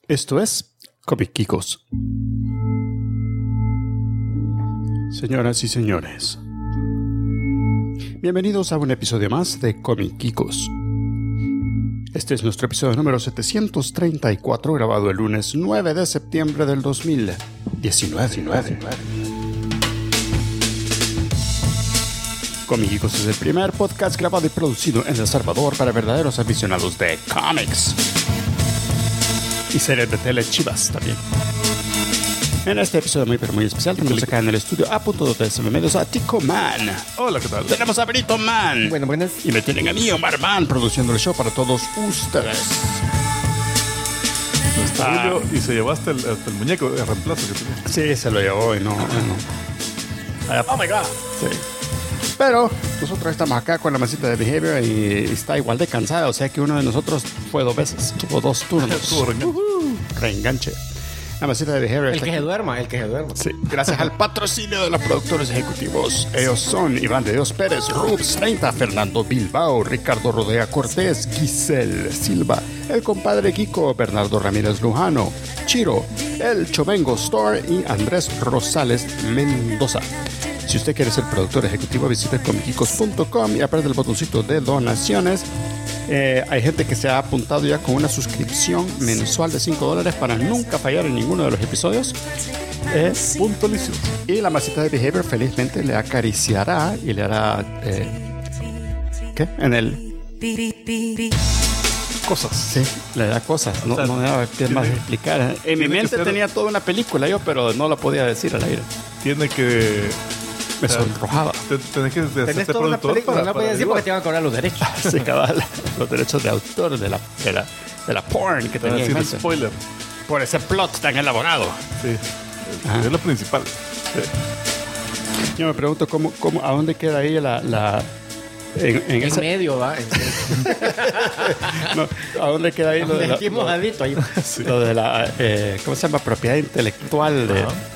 Esto es Comic Geekos. Señoras y señores, bienvenidos a un episodio más de Comic Geekos. Este es nuestro episodio número 734, grabado el lunes 9 de septiembre del 2019. Comic Geekos es el primer podcast grabado y producido en El Salvador para verdaderos aficionados de cómics y series de tele chivas también. En este episodio muy especial tenemos acá en el estudio a punto de SM Medios a Tico Man. Hola, ¿qué tal? Tenemos a Brito Man. Buenas. Y me tienen a mí, Omar Man, produciendo el show para todos ustedes. Está Julio y se llevó hasta el muñeco de reemplazo que tenía. Sí, se lo llevó y no. Oh my God. Sí. Pero nosotros estamos acá con la masita de Behavior y está igual de cansada. O sea que uno de nosotros fue 2 veces. Tuvo 2 turnos. Estuvo Reenganche. La masita de Behavior. El que se duerma. Sí, gracias al patrocinio de los productores ejecutivos. Ellos son Iván de Dios Pérez, Rubs 30, Fernando Bilbao, Ricardo Rodea Cortés, Giselle Silva, el compadre Kiko, Bernardo Ramírez Lujano, Chiro, el Chovengo Store y Andrés Rosales Mendoza. Si usted quiere ser productor ejecutivo, visite comicgeekos.com y apriete el botoncito de donaciones. Hay gente que se ha apuntado ya con una suscripción mensual de $5 para nunca fallar en ninguno de los episodios. puntualización. Y la masita de Behavior felizmente le acariciará y le hará... ¿qué? En el... Cosas. Sí, le da cosas. No me daba qué más explicar. En mi mente tenía toda una película yo, pero no la podía decir al aire. Tiene que... Me sonrojaba. Tenés que Tenés hacerte toda una productor película, no la podías decir porque averiguar. te iban a cobrar los derechos. Se cabal los derechos de autor de la porn que Te van a tenía en decir mente. spoiler. Por ese plot tan elaborado. Sí. Es lo principal. Sí. Yo me pregunto a dónde queda ahí la en En esa, medio, va. no, a dónde queda ahí lo de Aquí mojadito ahí. lo de la ¿cómo se llama? Propiedad intelectual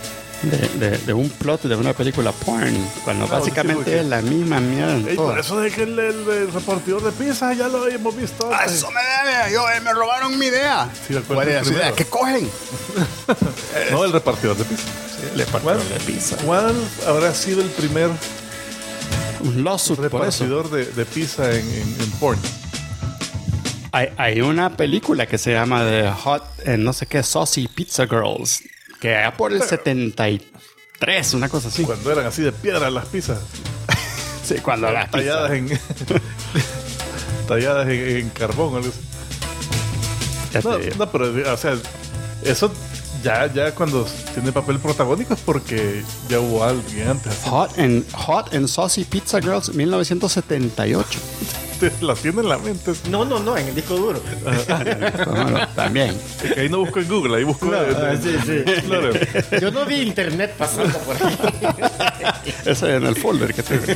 de un plot de una película porn, cuando básicamente sí, es la misma mierda en Ey, todo. por eso de que el repartidor de pizza ya lo hemos visto Ah, antes. eso me debe, me robaron mi idea. Sí, ¿cuál ¿Cuál fue es el su idea? primero? ¿Qué cogen? No, el repartidor de pizza. Le partieron de pizza. ¿Cuál habrá sido el primer Un lawsuit por eso. repartidor de pizza en porn? Hay una película que se llama The Hot, no sé qué, Saucy Pizza Girls, que allá por el 73, una cosa así. Cuando eran así de piedra las pizzas. Sí, cuando las Talladas pizzas. talladas en carbón o algo así. Ya te digo. No, pero, o sea, eso ya cuando tiene papel protagónico es porque ya hubo alguien antes. Así. Hot and Saucy Pizza Girls, 1978. La tiene en la mente. No, en el disco duro. Bueno, también. Que ahí no busco en Google, ahí busco sí. Claro. Yo no vi internet pasando por ahí. Ese en el folder que tengo.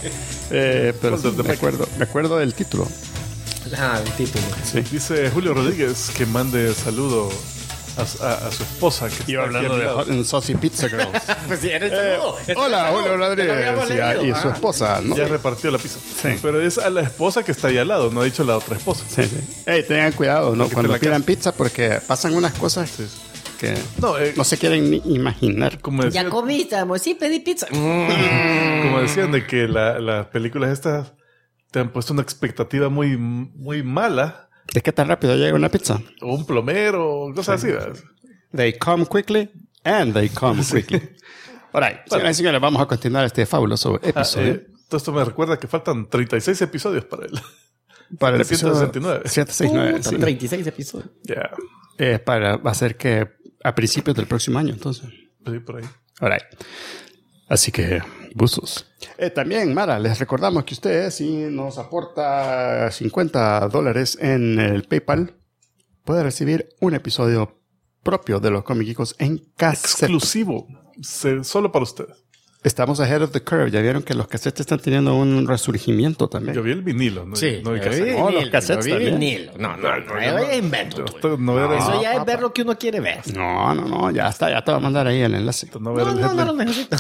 Pero sí, Folder de me acuerdo del título. El título. Sí. Dice Julio Rodríguez que mande saludo a su esposa. Que Iba está aquí hablando a mi de lado. Hot and Saucy Pizza Girls. Pues sí, era el saludo. Hola, Julio Te lo Rodríguez habíamos leído. y su esposa, ¿no? Ya repartió la pizza. Sí. Pero es a la esposa que está ahí al lado, no ha dicho la otra esposa. Sí. Ey, tengan cuidado, ¿no? Porque Cuando te la pidan pizza, porque pasan unas cosas que no se quieren ni imaginar. Como decían, Ya comiste, amor. Sí, pedí pizza. como decían de que las películas estas te han puesto una expectativa muy, muy mala. ¿De qué tan rápido llega una pizza? O un plomero, o cosas así. ¿verdad? They come quickly and they come quickly. All right, señoras y señores, vamos a continuar este fabuloso episodio. Todo esto me recuerda que faltan 36 episodios para él. Para el episodio 169. 169, sí. 36 episodios. Ya. Va a ser que a principios del próximo año, entonces. Sí, por ahí. All right. Así que, buzos. También, Mara, les recordamos que usted, si nos aporta $50 en el PayPal, puede recibir un episodio propio de los Comic Geekos en cassette. Exclusivo. Solo para ustedes. Estamos ahead of the curve. Ya vieron que los cassettes están teniendo un resurgimiento también. Yo vi el vinilo. No, Sí, no vi yo cassette. vi Oh, los vinilo, cassettes yo vi también. vinilo. No, eso ya es invento. tuyo. No ver el- Eso ya es papá. ver lo que uno quiere ver. No, ya está. Ya te voy a mandar ahí el enlace. no ver el No headline. lo necesito.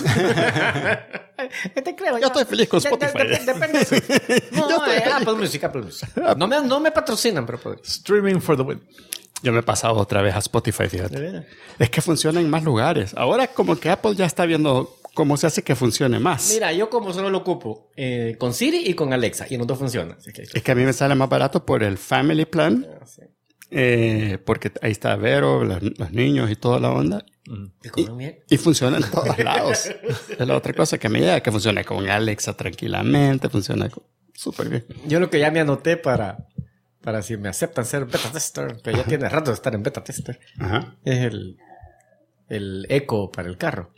¿Qué te creo? Yo estoy feliz con Spotify. Depende. No, Apple Music. No me patrocinan, pero podría. Streaming for the win. Yo me he pasado otra vez a Spotify, ¿De fíjate. veras? Es que funciona en más lugares. Ahora como que Apple ya está viendo cómo se hace que funcione más. Mira, yo como solo lo ocupo con Siri y con Alexa, y en los dos funciona. Así que... Es que a mí me sale más barato por el Family Plan, Sí. porque ahí está Vero, los niños y toda la onda. ¿Y comen bien? Y funciona en todos lados. Es la otra cosa que me llega, que funciona con Alexa tranquilamente, funciona súper bien. Yo lo que ya me anoté para si me aceptan ser beta tester, que ya tiene rato de estar en beta tester, Ajá. es el eco para el carro.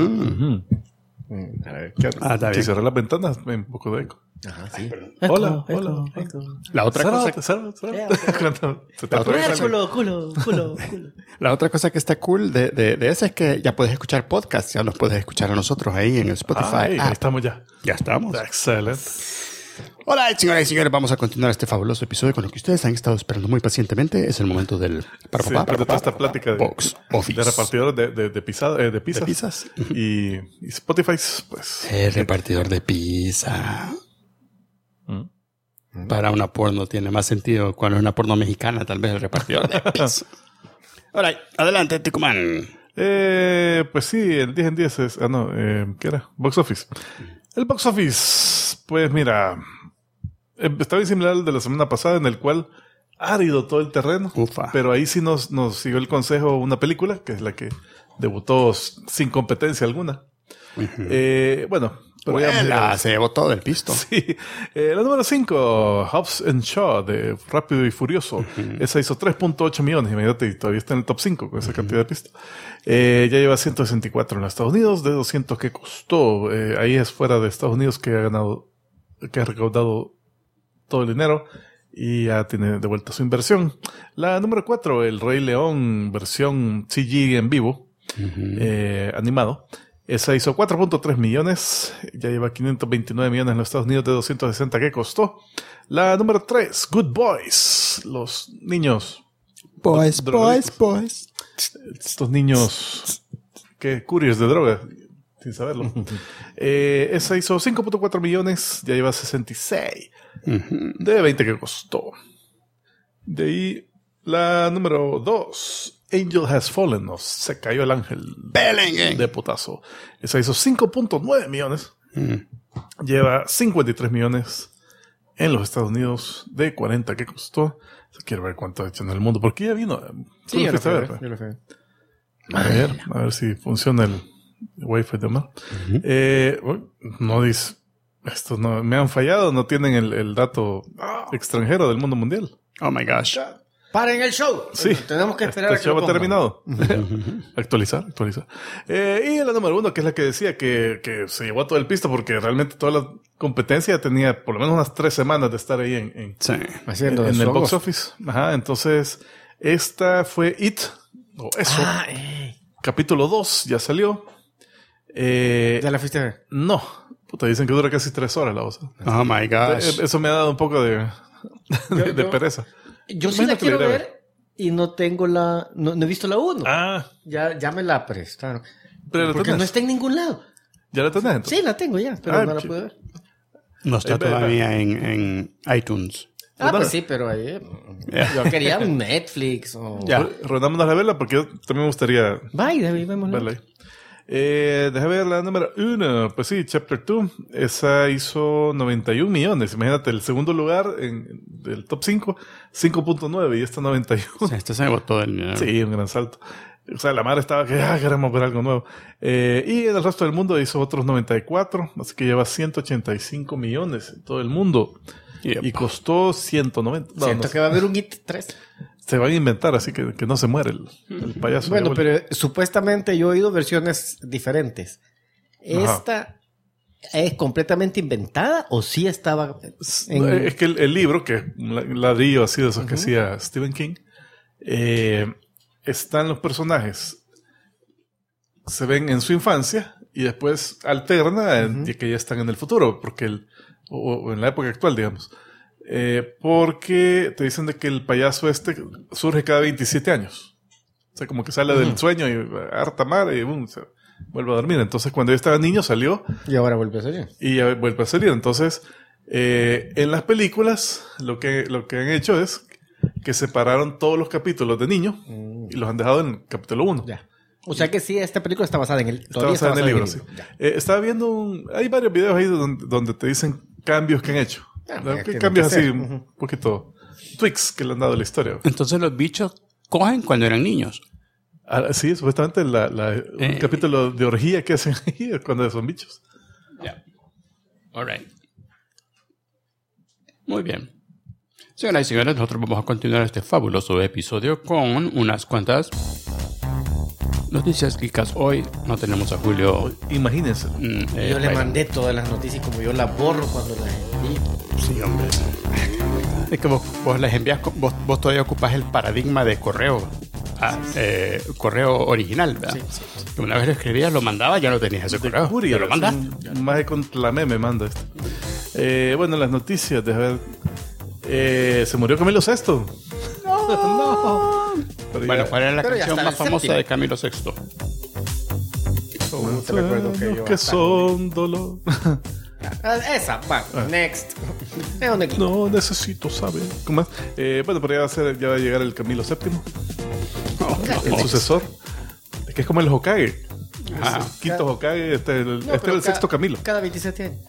A ver, ¿qué onda? Ah, está Si bien. cerré las ventanas, hay un poco de eco. Ajá, sí. Hola, Eco, hola. eco. La otra cosa, Cuando se te La otra- atraviesa el- Culo. la otra cosa que está cool de esa es que ya puedes escuchar podcasts, ya los puedes escuchar a nosotros ahí en el Spotify. Ay, app. ahí estamos ya. Ya estamos. Excelente. Hola, señoras y señores, vamos a continuar este fabuloso episodio con lo que ustedes han estado esperando muy pacientemente. Es el momento del Sí, después de toda esta plática Box Office. de repartidores de pizzas. de pizzas. Y Spotify, pues. El repartidor de pizza. Mm. Para una porno tiene más sentido cuando es una porno mexicana, tal vez el repartidor de pizza. Ahora, adelante, Ticumán. Pues sí, el 10 en 10 es... ¿qué era? Box Office. El Box Office, pues mira, está bien similar al de la semana pasada, en el cual ha árido todo el terreno. Ufa. Pero ahí sí nos siguió el consejo una película, que es la que debutó sin competencia alguna. Bueno, pero Vuela, se llevó todo el pisto. Sí. La número 5, Hobbs and Shaw, de Rápido y Furioso. Esa hizo 3.8 millones. Imagínate, y todavía está en el top 5 con esa cantidad de pistas. Ya lleva 164 en los Estados Unidos, de 200 que costó. Ahí es fuera de Estados Unidos que ha recaudado todo el dinero y ya tiene de vuelta su inversión. La número 4, El Rey León, versión CG en vivo, animado. Esa hizo 4.3 millones, ya lleva 529 millones en los Estados Unidos de 260 que costó. La número 3, Good Boys, los niños. Boys. Estos niños que curios de droga, sin saberlo. Esa hizo 5.4 millones, ya lleva 66 de 20 que costó. De ahí, la número 2, Angel Has Fallen, o Se Cayó el Ángel. Belengue. De putazo. Esa hizo 5.9 millones. Lleva 53 millones en los Estados Unidos de 40 que costó. Quiero ver cuánto ha hecho en el mundo, porque ya vino. Sí, ¿Tú yo lo lo fuiste a ver? fui, yo lo fui. A ver si funciona el Wi-Fi de Omar. No dice, estos no, me han fallado, no tienen el dato extranjero del mundo mundial. Oh my gosh. ¡Paren el show! Sí. Tenemos que esperar a Este que show lo ha pongan. terminado. Actualizar. Y la número 1, que es la que decía que se llevó a todo el pisto porque realmente toda la competencia tenía por lo menos unas 3 semanas de estar ahí en Haciendo de el su box agosto. office. Ajá, entonces esta fue It, o eso. Capítulo 2 ya salió. ¿Ya la fuiste a ver? No. Puta, dicen que dura casi 3 horas la voz. Oh my gosh. Eso me ha dado un poco de Yo- pereza. Yo sí la Imagínate quiero la idea. ver y no tengo no he visto la 1. Ah, Ya me la prestaron. pero la Porque tenés. no está en ningún lado. ¿Ya la tenés entonces? Sí, la tengo ya, pero Ah, no la sí. pude ver. No está ve, todavía en iTunes. Pues sí, pero ahí... Yo quería un Netflix o... Ya. Rodámonos la vela porque yo también me gustaría Vaya, vemos. verla ahí. Deja ver la número 1. Pues sí, Chapter 2. Esa hizo 91 millones. Imagínate, el segundo lugar del top 5, 5.9 y esta 91. Esto se llevó todo el dinero. Sí, un gran salto. O sea, la madre estaba que queremos ver algo nuevo. Y en el resto del mundo hizo otros 94, así que lleva 185 millones en todo el mundo. Yep. Y costó 190. No, Siento no, que va a haber un It 3. se van a inventar, así que no se muere el payaso. Bueno, Ya pero supuestamente yo he oído versiones diferentes. Ajá. ¿Esta es completamente inventada o sí estaba en... Es que el libro, que es un ladrillo así de esos que hacía Stephen King, están los personajes, se ven en su infancia y después alterna que ya están en el futuro, porque o en la época actual, digamos. Porque te dicen de que el payaso surge cada 27 años. O sea, como que sale del sueño y harta madre y boom, se vuelve a dormir. Entonces, cuando yo estaba niño, salió Y ahora vuelve a salir. y ya vuelve a salir. Entonces, en las películas, lo que han hecho es que separaron todos los capítulos de niños y los han dejado en el capítulo 1. Ya. O sea que sí, esta película está basada en el... Está basada en el libro, sí. Estaba viendo hay varios videos ahí donde te dicen cambios que han hecho. Cambios así, un poquito... tweaks que le han dado a la historia. Entonces los bichos cogen cuando eran niños. Sí, supuestamente un capítulo de orgía que hacen ahí cuando son bichos. Yeah. All right. Muy bien. Señoras y señores, nosotros vamos a continuar este fabuloso episodio con unas cuantas noticias geekas. Hoy no tenemos a Julio. Imagínense. Yo le mandé todas las noticias como yo las borro cuando las envío. Sí, hombre. Es que vos las envías, vos todavía ocupás el paradigma de correo. Correo original, ¿verdad? Sí. Una vez lo escribías, lo mandabas, ya no tenías ese correo. Courier, lo mandaste. Más de contra me manda esto. Bueno, las noticias, déjame ver. Se murió Camilo VI. No. Bueno, ¿cuál era la canción más famosa de Camilo VI? No te recuerdo que son dolor. Esa, va, next. No necesito saber. ¿Cómo es? Bueno, pero ya va a llegar el Camilo VII. El sucesor. Es que es como el Hokage. El quinto Hokage, este es el sexto Camilo. Cada 27 años.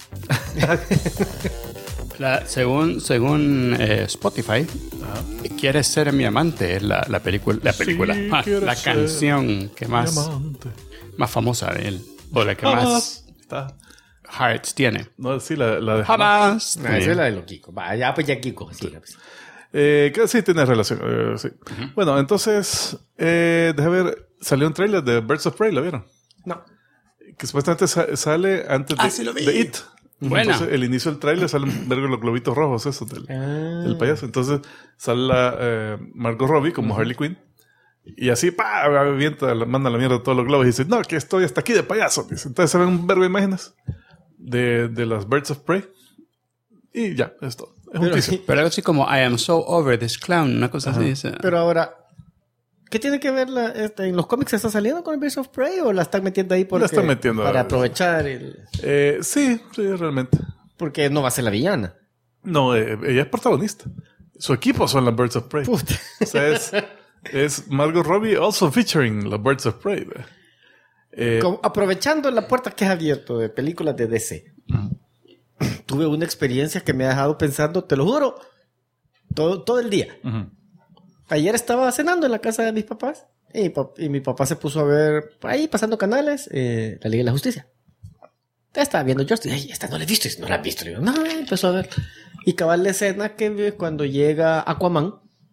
Según Spotify, Quieres ser mi amante es la película, Sí, la canción que más famosa de él, o la que más hearts tiene. No, sí, la de Jamás. No, esa es la de los Kiko. Ya, pues ya Kiko. Sí, que sí tiene relación. Sí. Bueno, entonces, déjame ver, salió un trailer de Birds of Prey, ¿lo vieron? No. Que supuestamente sale antes de It. Bueno. Entonces, el inicio del tráiler salen los globitos rojos esos del payaso. Entonces, sale Margot Robbie como Harley Quinn. Y así, manda la mierda a todos los globos y dice, no, que estoy hasta aquí de payaso. Dice. Entonces se ven un verbo de imágenes de las Birds of Prey. Y ya, es todo. Es un teaser. Pero algo así como, I am so over this clown, una cosa así dice. Pero ahora, ¿qué tiene que ver en los cómics? ¿Está saliendo con el Birds of Prey o la están metiendo ahí porque, la están metiendo para aprovechar el... sí, realmente. Porque no va a ser la villana. No, ella es protagonista. Su equipo son las Birds of Prey. Puta. O sea, es Margot Robbie also featuring las Birds of Prey. Aprovechando la puerta que has abierto de películas de DC. Tuve una experiencia que me ha dejado pensando, te lo juro, todo el día. Ayer estaba cenando en la casa de mis papás y mi papá se puso a ver, ahí pasando canales, la Liga de la Justicia. Estaba viendo Justice. Ay, esta no la he visto. No la he visto. Le digo, no, empezó a ver. Y cabal la escena que cuando llega Aquaman,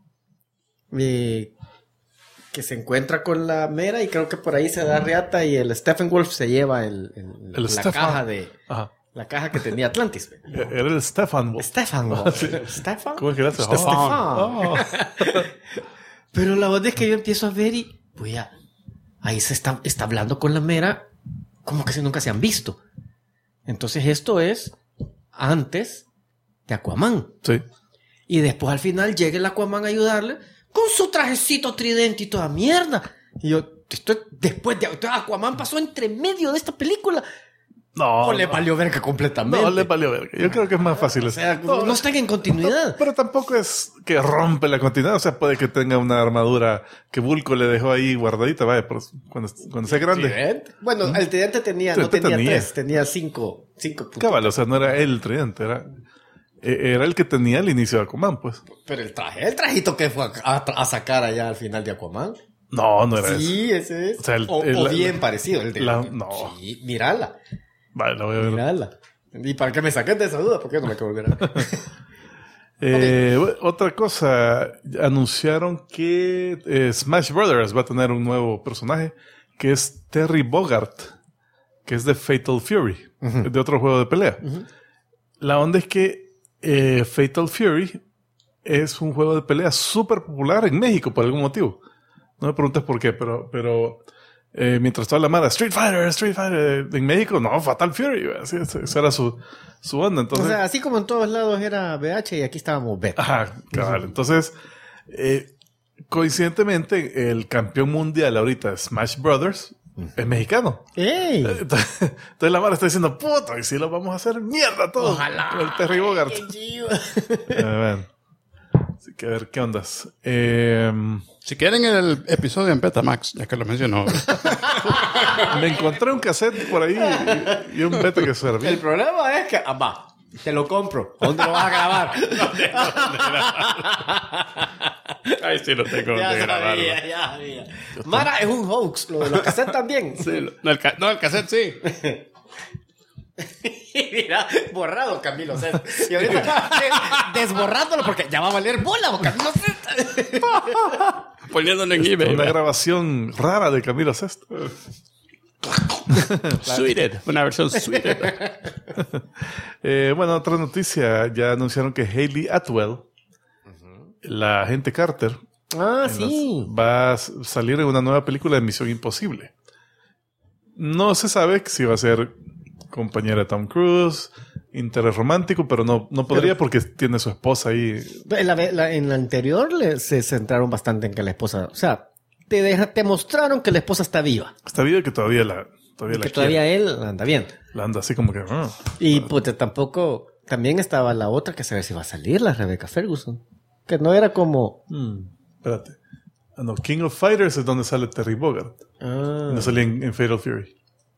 que se encuentra con la Mera y creo que por ahí se da riata y el Steppenwolf se lleva la caja de... Ajá. La caja que tenía Atlantis. Era el Stefan. Sí. ¿Stefan? ¿Cómo es que era? Stefan. Pero la verdad es que yo empiezo a ver y... Pues ya, ahí se está hablando con la Mera como que nunca se han visto. Entonces esto es antes de Aquaman. Sí. Y después al final llega el Aquaman a ayudarle con su trajecito tridente y toda mierda. Y yo, después de Aquaman pasó entre medio de esta película. No. Le valió verga completamente. No, le valió verga. Yo creo que es más fácil. O sea, no están en continuidad. No, pero tampoco es que rompe la continuidad. O sea, puede que tenga una armadura que Vulco le dejó ahí guardadita. Vaya, cuando sea grande. ¿Tridente? Bueno, el tridente no tenía 3, tenía 5 puntos. Cabal, o sea, no era el tridente, era el que tenía al inicio de Aquaman, pues. Pero el trajito que fue a sacar allá al final de Aquaman. No era eso. Sí, ese es. O sea, o bien parecido. El de no. Sí, mírala. Vale, la voy a ver. Mírala. ¿Y para qué me saqué de esa duda? ¿Por qué no me quedo ver? Otra cosa, anunciaron que Smash Brothers va a tener un nuevo personaje que es Terry Bogard, que es de Fatal Fury, de otro juego de pelea. La onda es que Fatal Fury es un juego de pelea súper popular en México por algún motivo. No me preguntes por qué, pero mientras toda la mara Street Fighter en México, no, Fatal Fury, así, esa era su onda. Entonces, o sea, así como en todos lados era BH y aquí estábamos beta. Ajá, cabal. Entonces, coincidentemente, el campeón mundial ahorita, Smash Brothers, es mexicano. ¡Ey! Entonces la mara está diciendo, puto, y si lo vamos a hacer mierda todo. Ojalá. El Terry Bogard. ¡Qué chido! A ver, ¿qué ondas? Si quieren el episodio en Betamax, ya que lo mencionó. Me encontré un cassette por ahí y un beta que servía. El problema es que, va, te lo compro. ¿Dónde lo vas a grabar? Ay, sí, lo tengo Ya donde grabarlo. sabía, ya sabía. Mara es un hoax, lo de los cassettes también. Sí, el cassette sí. Mira, borrado Camilo Sesto. Y ahorita desborrándolo porque ya va a valer bola, Camilo Sesto. Poniéndolo en eBay. Una grabación rara de Camilo Sesto. Suited. Una versión suited. Bueno, otra noticia. Ya anunciaron que Hayley Atwell, la agente Carter, Sí. va a salir en una nueva película de Misión Imposible. No se sabe si va a ser compañera de Tom Cruise, interés romántico, pero no podría porque tiene su esposa ahí. En la anterior se centraron bastante en que la esposa, o sea, te mostraron que la esposa está viva. Está viva y que todavía la Que todavía él anda bien. La anda así como que... Y pues tampoco, también estaba la otra que saber si va a salir, la Rebecca Ferguson. Que no era como... Espérate. No, King of Fighters es donde sale Terry Bogard. No salía en Fatal Fury.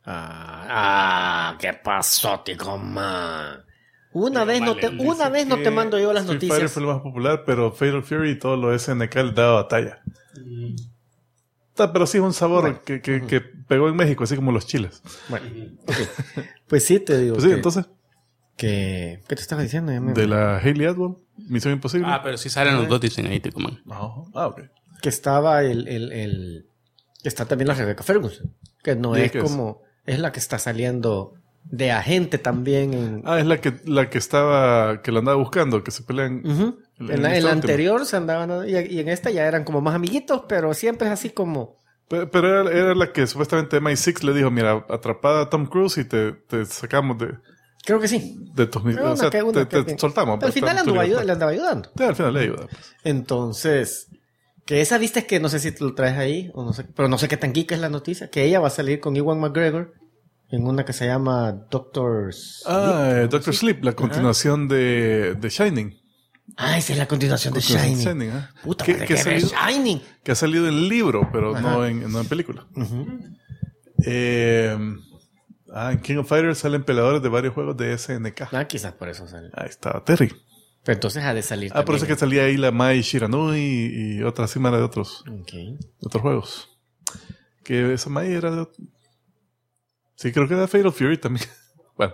¿Qué pasó, tico, man? Una vez no te mando yo las Street noticias. Fighter fue lo más popular, pero Fatal Fury y todo lo SNK le daba batalla. Pero sí es un sabor que pegó en México, así como los chiles. Bueno, okay. Pues sí, te digo. Pues sí, entonces, ¿Qué te estaba diciendo? de la Hayley Atwell, Misión Imposible. Pero sí salen los dos, dicen ahí, tipo, man. Ok. Que estaba está también la Rebecca Ferguson. Que no es como... Es la que está saliendo de agente también. Es la que estaba... Que la andaba buscando, que se pelean... En la anterior se andaban... Y en esta ya eran como más amiguitos, pero siempre es así como... Pero era la que supuestamente MI6 le dijo, mira, atrapada a Tom Cruise y te sacamos de... Creo que sí. De tus... O sea, te soltamos. Pero al final le andaba ayudando. Sí, al final le ayuda. Pues. Entonces... Que esa viste es que no sé si te lo traes ahí, o no sé, pero no sé qué tan geek es la noticia, que ella va a salir con Ewan McGregor en una que se llama Doctor Sleep. Doctor Sleep, la continuación de Shining. Esa es la continuación de Shining. Puta, que Shining. Que ha salido en libro, pero no en película. En King of Fighters salen peleadores de varios juegos de SNK. Quizás por eso sale. Ahí estaba Terry. Pero entonces ha de salir también. Por eso que salía ahí la Mai Shiranui y otra cima de otros juegos. Que esa Mai era de... Sí, creo que era Fatal Fury también. Bueno.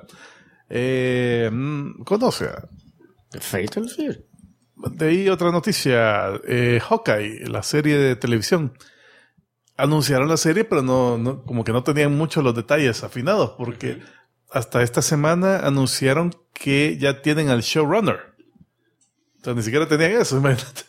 Conoce a... Fatal Fury. De ahí otra noticia. Hawkeye, la serie de televisión. Anunciaron la serie, pero no como que no tenían mucho los detalles afinados, porque hasta esta semana anunciaron que ya tienen al showrunner. O sea, ni siquiera tenían eso, imagínate.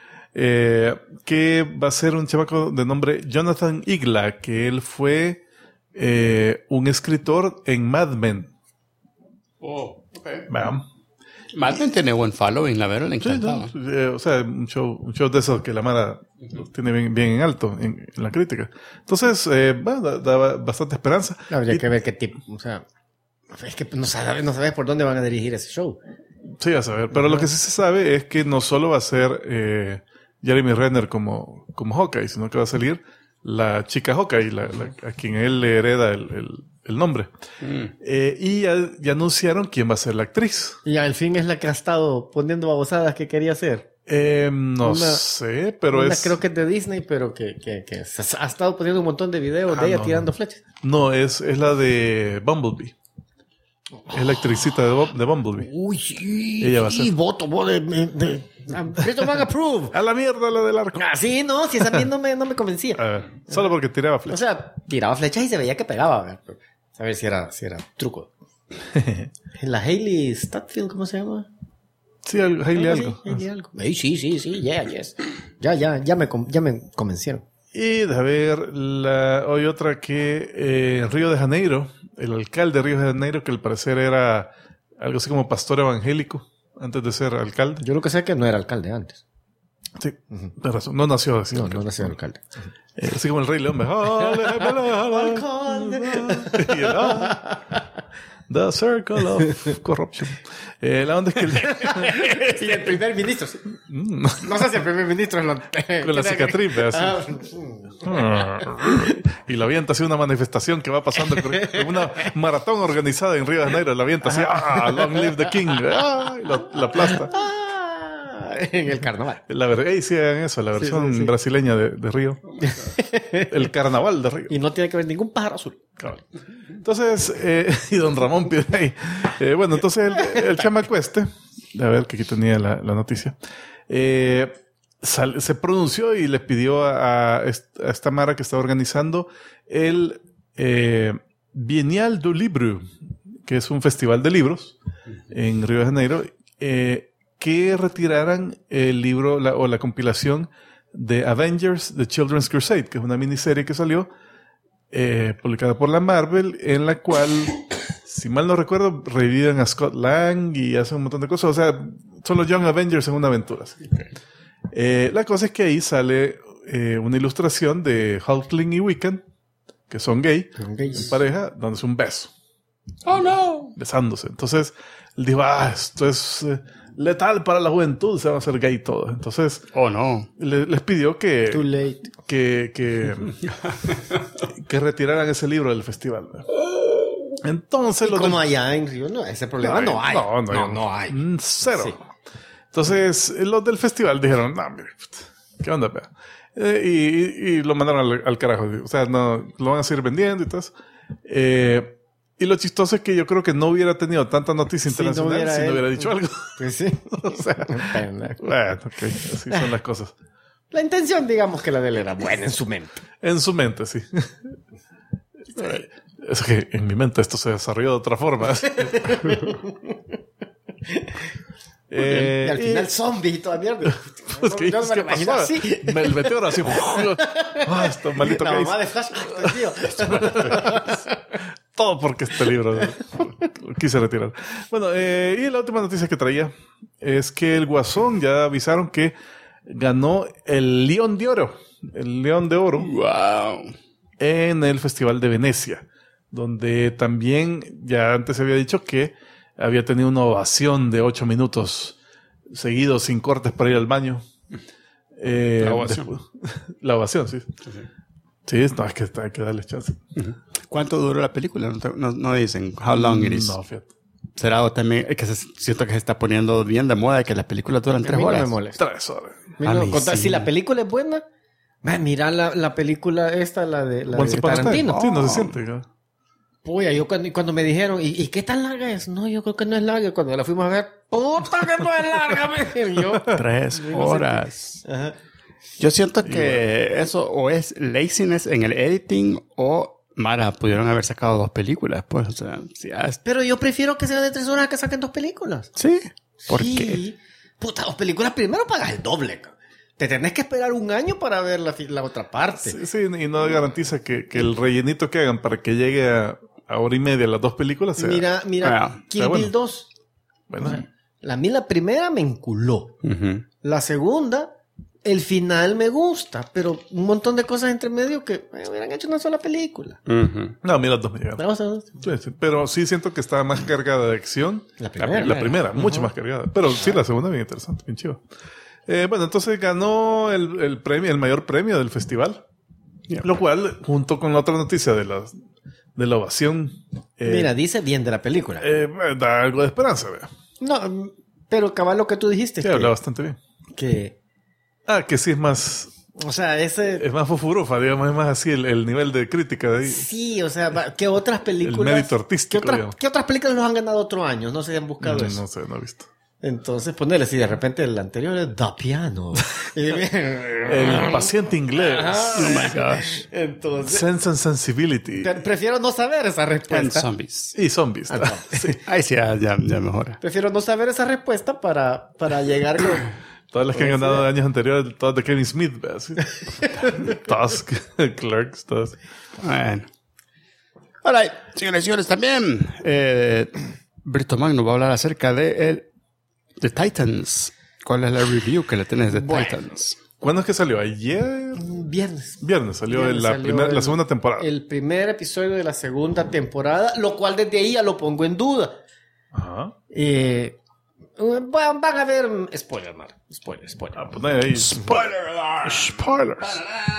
Que va a ser un chamaco de nombre Jonathan Igla, que él fue un escritor en Mad Men. Ok. Bam. Mad Men tiene buen following, la verdad, le encantaba. Sí, o sea, un show de esos que la Mara tiene bien en alto en la crítica. Entonces, da bastante esperanza. Habría que ver qué tipo, o sea, es que no sabes por dónde van a dirigir ese show. Sí, a saber. Pero lo que sí se sabe es que no solo va a ser Jeremy Renner como Hawkeye, sino que va a salir la chica Hawkeye, a quien él le hereda el nombre. Y ya anunciaron quién va a ser la actriz. Y al fin es la que ha estado poniendo babosadas que quería hacer. No sé, pero creo que es de Disney, pero que ha estado poniendo un montón de videos de ella tirando flechas. No, es la de Bumblebee. Es la actricita de Bumblebee. Uy, sí. Ella va a ser. Sí, voto. Esto van a approve. A la mierda la del arco. Sí, no, si esa a mí no me convencía. A ver, solo porque tiraba flechas. O sea, tiraba flechas y se veía que pegaba. A ver si era truco. La Hayley Statfield, ¿cómo se llama? Sí, Hayley algo. Hayley algo. Sí, yes. Ya me convencieron. Y a ver, hoy otra que en Río de Janeiro, el alcalde de Río de Janeiro, que al parecer era algo así como pastor evangélico antes de ser alcalde. Yo lo que sé es que no era alcalde antes. Sí, tienes razón. No nació así. No nació alcalde. Así como el Rey León. The Circle of Corruption. La onda es que... Y el primer ministro. No sé si el primer ministro es con la cicatriz, ¿ves? Y lo avienta así una manifestación que va pasando con una maratón organizada en Río de Janeiro. La avienta así, long live the king. Y la aplasta. En el carnaval. Sí, hagan eso, la versión brasileña de Río. El carnaval de Río. Y no tiene que ver ningún pájaro azul. Claro. Entonces, y don Ramón pide ahí. Bueno, entonces el chamaco a ver que aquí tenía la noticia, se pronunció y le pidió a esta mara que está organizando el Bienal do Livro, que es un festival de libros en Río de Janeiro, que retiraran el libro o la compilación de Avengers The Children's Crusade, que es una miniserie que salió publicada por la Marvel, en la cual, si mal no recuerdo, reviven a Scott Lang y hacen un montón de cosas. O sea, son los Young Avengers en una aventura. La cosa es que ahí sale una ilustración de Hulkling y Wiccan, que son gay, en pareja, dándose un beso. ¡Oh, no! Besándose. Entonces, él dijo, esto es letal para la juventud, se van a hacer gay todos. Entonces, ¡oh, no! Les pidió que... Too late. Que retiraran ese libro del festival. Entonces... ¿Y como allá en Río? No, ese problema no hay. No hay. Cero. Sí. Entonces, los del festival dijeron, no, mire, ¿qué onda? Y lo mandaron al carajo. O sea, no, lo van a seguir vendiendo y todo eso. Y lo chistoso es que yo creo que no hubiera tenido tanta noticia internacional si no hubiera dicho algo. Pues sí. O sea, bueno, ok. Así son las cosas. La intención, digamos que la de él era buena en su mente. En su mente, sí. Es que en mi mente esto se desarrolló de otra forma. Y al final zombie y toda mierda. Pues que yo me lo imagino así. El meteoro así. Esto maldito la que mamá de Flash. Tío. Todo porque este libro quise retirar. Bueno, y la última noticia que traía es que el Guasón ya avisaron que ganó el León de Oro. El León de Oro. ¡Wow! En el Festival de Venecia, donde también ya antes se había dicho que había tenido una ovación de 8 minutos seguidos sin cortes para ir al baño. La ovación. La ovación, sí. Sí, no, es que hay que darle chance. ¿Cuánto duró la película? No dicen how long it is. No, fíjate. Será también que siento que se está poniendo bien de moda que las películas duran 3 horas. No me molesta. 3 horas. Si la película es buena, mira la película esta, la de Tarantino. Sí, no se siente. ¿No? Puya, yo cuando me dijeron, ¿y qué tan larga es? No, yo creo que no es larga. Cuando la fuimos a ver, ¡puta que no es larga! Me dijeron yo. 3 horas. Ajá. Yo siento que eso o es laziness en el editing o mara, pudieron haber sacado 2 películas, pues, o sea, Pero yo prefiero que sea de 3 horas que saquen 2 películas. ¿Sí? ¿Por qué? Puta, 2 películas primero pagas el doble. Te tenés que esperar 1 año para ver la otra parte. Sí, y no garantiza que el rellenito que hagan para que llegue a hora y media las 2 películas sea... Mira, Kill Bill 2. Bueno. O sea, la primera me enculó. Uh-huh. La segunda... El final me gusta, pero un montón de cosas entre medio que hubieran hecho una sola película. Uh-huh. No, mira, las 2 me llegaron. Sí, pero sí siento que está más cargada de acción. La primera, mucho más cargada. Pero sí, la segunda bien interesante, bien chido. Bueno, entonces ganó el mayor premio del festival. Yeah. Lo cual, junto con la otra noticia de la ovación... mira, dice bien de la película. Da algo de esperanza, vea. No, pero cabal lo que tú dijiste. Sí, habla bastante bien. Que sí es más... O sea, es más fofurufa, digamos, es más así el nivel de crítica de ahí. Sí, o sea, ¿qué otras películas... El mérito artístico, ¿Qué otras películas los han ganado otro año? No se han buscado eso. No sé, no he visto. Entonces, ponele, si de repente el anterior es The Piano. El paciente inglés. Oh my gosh. Entonces... Sense and Sensibility. Prefiero no saber esa respuesta. Y zombies. Sí. Ahí sí, ya mejora. Prefiero no saber esa respuesta para llegar con... Todas las que han ganado de años anteriores, todas de Kevin Smith, ¿ves? Tusk, Clerks, todas. Bueno. All right, señores y señores, también Brito Mag nos va a hablar acerca de Titans. ¿Cuál es la review que le tenés de Titans? ¿Cuándo es que salió? ¿Ayer? Viernes. Viernes salió, Viernes la segunda temporada. El primer episodio de la segunda temporada, lo cual desde ahí ya lo pongo en duda. Ajá. Van a ver spoiler, Mar. Spoiler. Ah, pues ahí. Spoiler alert. Spoilers.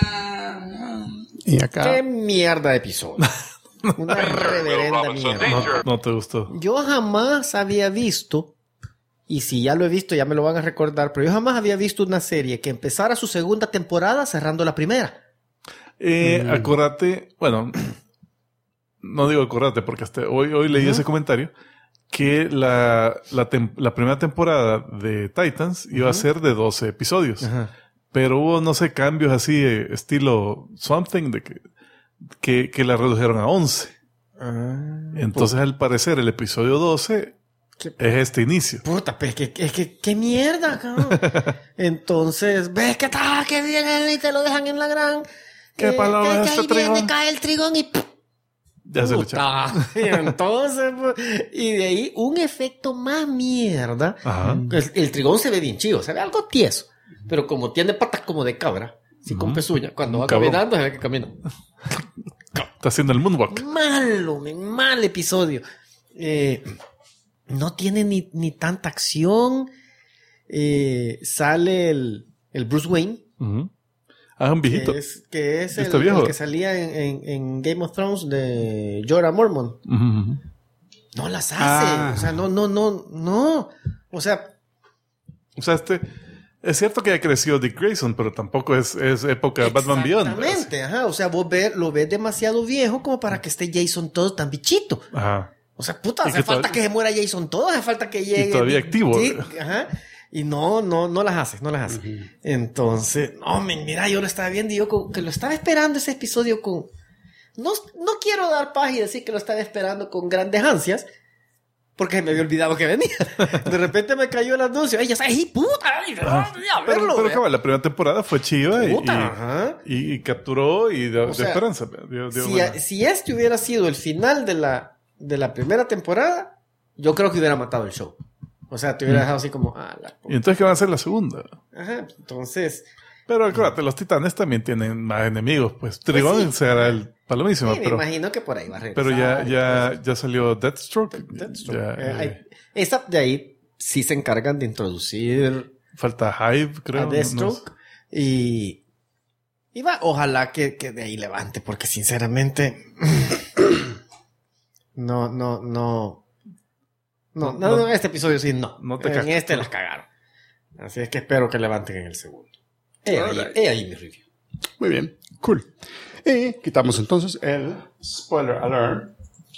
Y acá. ¿Qué mierda de episodio? Una reverenda mierda. No te gustó. Yo jamás había visto, y si ya lo he visto ya me lo van a recordar, pero yo jamás había visto una serie que empezara su segunda temporada cerrando la primera. Acordate, bueno, no digo acordate porque hasta hoy leí ese comentario, que la primera temporada de Titans iba a ser de 12 episodios. Ajá. Pero hubo, no sé, cambios así, estilo Something, de que la redujeron a 11. Entonces, al parecer, el episodio 12 es este inicio. Puta, pero es que qué mierda, cabrón. Entonces, ves que tal, que viene y te lo dejan en la gran. ¿Qué palabra es que este ahí trigón? viene, cae el trigón y Ya se lo echaron. puta. Y entonces, pues, y de ahí un efecto más mierda. Ajá. El trigón se ve bien chido, se ve algo tieso. Pero como tiene patas como de cabra, así con pezuña, cuando va Cabrón. caminando, se ve que camina. Está haciendo el moonwalk. Mal episodio. No tiene ni tanta acción. Sale el Bruce Wayne. Ujú. Ah, un viejito. Que es ¿Está viejo? el que salía en Game of Thrones de Jorah Mormont. Ujú. No las hace. O sea, no. O sea, O sea, es cierto que ya creció Dick Grayson, pero tampoco es época Batman Beyond. exactamente. Ajá. O sea, vos lo ves demasiado viejo como para que esté Jason todo tan bichito. Ajá. O sea, puta, Y hace que falta todavía- que se muera Jason todo, hace falta que llegue. todavía activo. Sí, ajá. Y no las hace. Entonces, no, mira, yo lo estaba viendo y yo que lo estaba esperando ese episodio con. No quiero dar paz y decir que lo estaba esperando con grandes ansias, porque me había olvidado que venía. De repente me cayó el anuncio. ¡Ay, ya sabes! ¡Y puta! ¡Ay, a verlo! Pero cabal, la primera temporada fue chiva Puta, ajá. y capturó y dio sea, esperanza. Dio buena- Si este hubiera sido el final de la primera temporada, yo creo que hubiera matado el show. O sea, te hubiera dejado así como... Y entonces, ¿qué van a hacer la segunda? Ajá, entonces... Pero acuérdate, los titanes también tienen más enemigos. Pues Trigón sí. será el palomísimo. Sí, me imagino que por ahí va a regresar. Pero ya salió Deathstroke. Deathstroke. Ya, Esa de ahí sí se encargan de introducir falta Hive, creo. a Deathstroke. Y ojalá que de ahí levante, porque sinceramente... No, este episodio sí no. No te en cascas. este las cagaron. Así es que espero que levanten en el segundo. He ahí mi review. Muy bien. Cool. Y quitamos entonces el spoiler alert.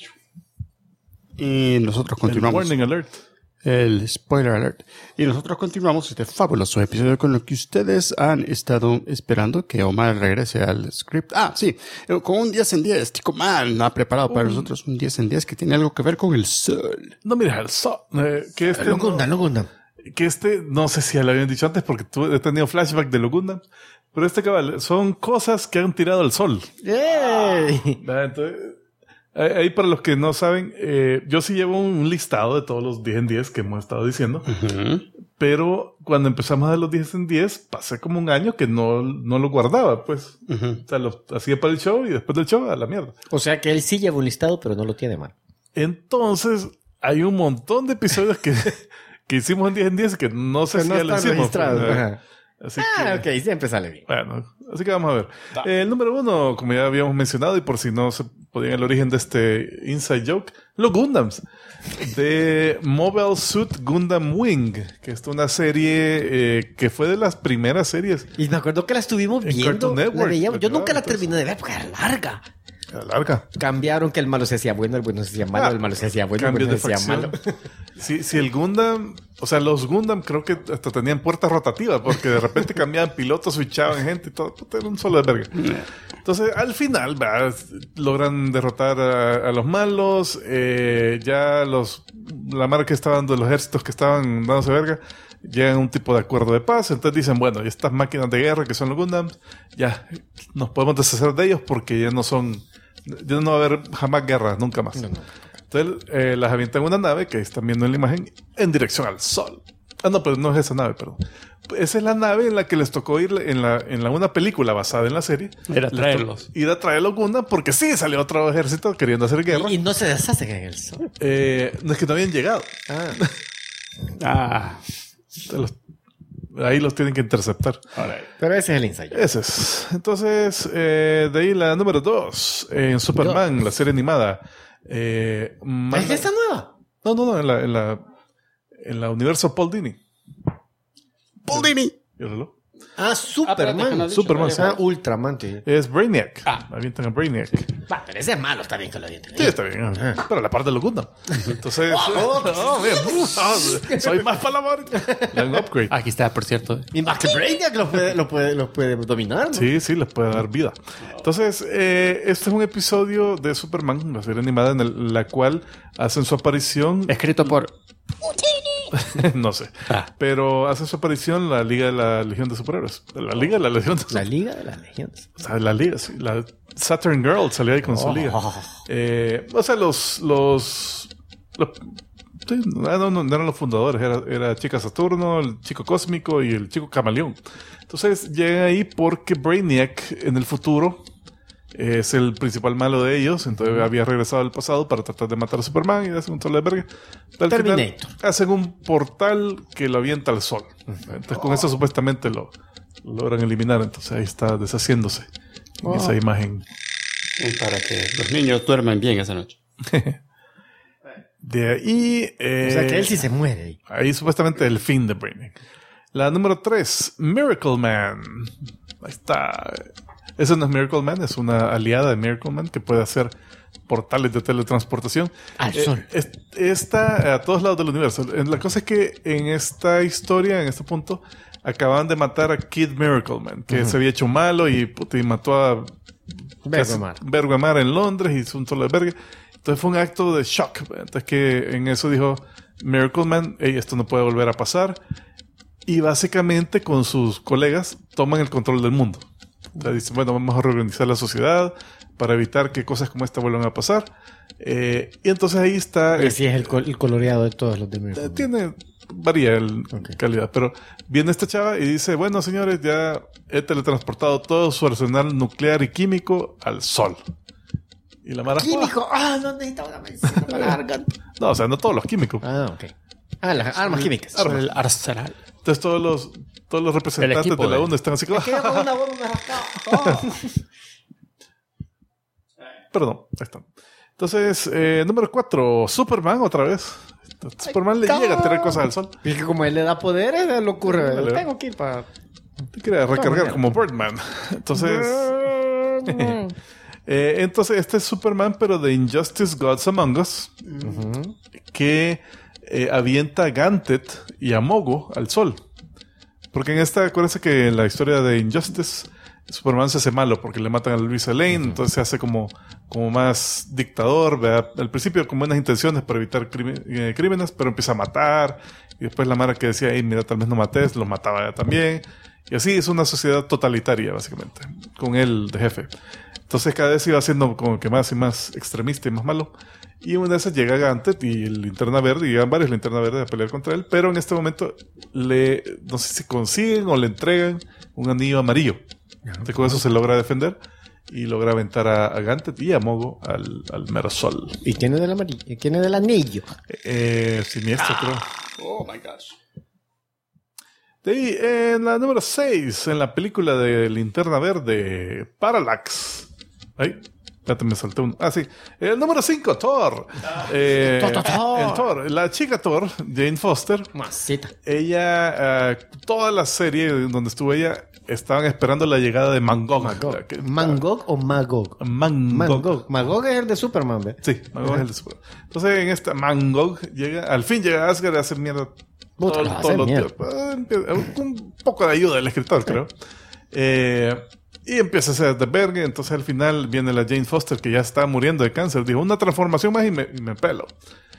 Y nosotros El continuamos. Warning Alert. El spoiler alert. Y nosotros continuamos este fabuloso episodio con lo que ustedes han estado esperando, que Omar regrese al script. Ah, sí, con un 10 en 10. Tico Man ha preparado para nosotros un 10 en 10 que tiene algo que ver con el sol. No mires al sol. Que este Lo Gundam. que no sé si ya lo habían dicho antes porque he tenido flashback de los Gundam, pero cabal, son cosas que han tirado al sol. ¡Yay! Entonces, ahí para los que no saben, yo sí llevo un listado de todos los 10 en 10 que hemos estado diciendo, pero cuando empezamos a dar los 10 en 10, pasé como un año que no lo guardaba, pues. O sea, lo hacía para el show y después del show a la mierda. O sea que él sí lleva un listado, pero no lo tiene mal. Entonces, hay un montón de episodios que hicimos en 10 que no sé si ya lo están hicimos. registrados. pues, Ajá. así Ok, siempre sale bien. Bueno, así que vamos a ver. El número 1, como ya habíamos mencionado, y por si no se podían el origen de este inside joke, los Gundams. De Mobile Suit Gundam Wing, que es una serie que fue de las primeras series. Y me acuerdo que la estuvimos En viendo. Cartoon Network, La veíamos. Yo claro, nunca la entonces. terminé de ver porque era larga. Era larga. Cambiaron que el malo se hacía bueno, el bueno se hacía malo, el malo se hacía bueno, el Cambios bueno de se hacía malo. facción. Si el Gundam, o sea, los Gundam creo que hasta tenían puertas rotativas, porque de repente cambiaban pilotos, switchaban gente y todo. Puta, era un solo de verga. Entonces, al final, logran derrotar a los malos. Ya la marca que estaba dando, los ejércitos que estaban dándose verga, llegan a un tipo de acuerdo de paz. Entonces dicen, bueno, y estas máquinas de guerra que son los Gundams, ya nos podemos deshacer de ellos porque ya no va a haber jamás guerra, nunca más. No. Entonces las avientan en una nave que están viendo en la imagen en dirección al sol. no, pero no es esa nave, perdón. Esa es la nave en la que les tocó ir en una película basada en la serie. Era traerlos. Ir a traer alguna porque sí salió otro ejército queriendo hacer guerra. Y no se deshacen en el sol. No es que no habían llegado. Ahí los tienen que interceptar. Pero ese es el ensayo. Ese es. Entonces, de ahí la número 2. En Superman, la serie animada. ¿Es esta nueva? No, en la universo Paul Dini. Paul Dini. ¿Y el reloj? Superman. Superman, sí. Ultraman, tío. Es Brainiac. Avientan a Brainiac. Pero ese es malo, está bien que lo avienten. Sí, está bien. Pero la parte de locura. Entonces, soy más para la muerte. Un upgrade. Aquí está, por cierto. Y más que Brainiac los puede dominar, ¿no? Sí, les puede dar vida. Entonces, este es un episodio de Superman, la serie animada, en la cual hacen su aparición. Escrito por... No sé. Pero hace su aparición la Liga de la Legión de Superhéroes. La Liga de la Legión de La Liga de las Legiones. O sea, la Liga, sí. La Saturn Girl salió ahí con su liga. O sea, sí, no eran los fundadores. Era Chica Saturno, el Chico Cósmico y el Chico Camaleón. Entonces llegan ahí porque Brainiac en el futuro es el principal malo de ellos. Entonces había regresado al pasado para tratar de matar a Superman y de hacer un tolle de verga. Pero al final hacen un portal que lo avienta al sol. Entonces con eso supuestamente lo logran eliminar. Entonces ahí está deshaciéndose en esa imagen. Para que los niños duerman bien esa noche. De ahí... o sea que él sí se muere. Ahí supuestamente el fin de Brainiac. La número 3, Miracle Man. Ahí está. Esa no es Miracle Man, es una aliada de Miracle Man que puede hacer portales de teletransportación. Al sol. Está a todos lados del universo. La cosa es que en esta historia, en este punto, acababan de matar a Kid Miracle Man, que se había hecho malo y mató a Bergamar en Londres y hizo un solo de verga. Entonces fue un acto de shock. Entonces que en eso dijo Miracle Man, hey, esto no puede volver a pasar. Y básicamente con sus colegas toman el control del mundo. O sea, dicen, bueno, vamos a reorganizar la sociedad para evitar que cosas como esta vuelvan a pasar. Y entonces ahí está... sí es el coloreado de todos los de Miracle. Varía el calidad. Pero viene esta chava y dice, bueno, señores, ya he teletransportado todo su arsenal nuclear y químico al sol. Y la mara... ¿Químico? No necesitaba una medicina para la garganta. No, o sea, no todos los químicos. Ok. Las armas químicas. El arsenal. Entonces todos los representantes de la ONU están así como... con una bomba me rascaba. Perdón, ahí están. Entonces, número 4, Superman otra vez. Superman le llega a tirar cosas al sol. Y que como él le da poderes, le ocurre. Tengo que ir para... Te quiere recargar como Birdman. Entonces... entonces, este es Superman, pero de Injustice Gods Among Us, que avienta a Ganthet y a Mogo al sol. Porque en esta, acuérdense que en la historia de Injustice, Superman se hace malo porque le matan a Luisa Lane, entonces se hace como más dictador, ¿verdad? Al principio con buenas intenciones para evitar crímenes, pero empieza a matar, y después la mara que decía, hey, mira, tal vez no mates, los mataba ella también. Y así es una sociedad totalitaria, básicamente, con él de jefe. Entonces cada vez iba siendo como que más y más extremista y más malo. Y una de esas llega Ganthet y el Linterna Verde, y llegan varios Linterna Verde a pelear contra él, pero en este momento no sé si consiguen o le entregan un anillo amarillo. Entonces con eso se logra defender y logra aventar a Ganthet y a Mogo al mero sol. ¿Y tiene del amarillo? ¿Y tiene del anillo? Siniestro, creo. Oh my gosh. De ahí, en la número 6, en la película de Linterna Verde, Parallax. Ahí, ya te me salté uno. Sí. El número 5, Thor. Thor. La chica Thor, Jane Foster. Masita. Ella, toda la serie donde estuvo ella, estaban esperando la llegada de Mangog. ¿Mangog o Magog? Mangog. Magog es el de Superman, ¿ve? Sí, Mangog es el de Superman. Entonces, en esta, Mangog al fin llega a Asgard a hacer mierda. Un poco de ayuda del escritor, creo. Y empieza a hacer de verga. Entonces al final viene la Jane Foster, que ya está muriendo de cáncer. Dijo, una transformación más y me pelo.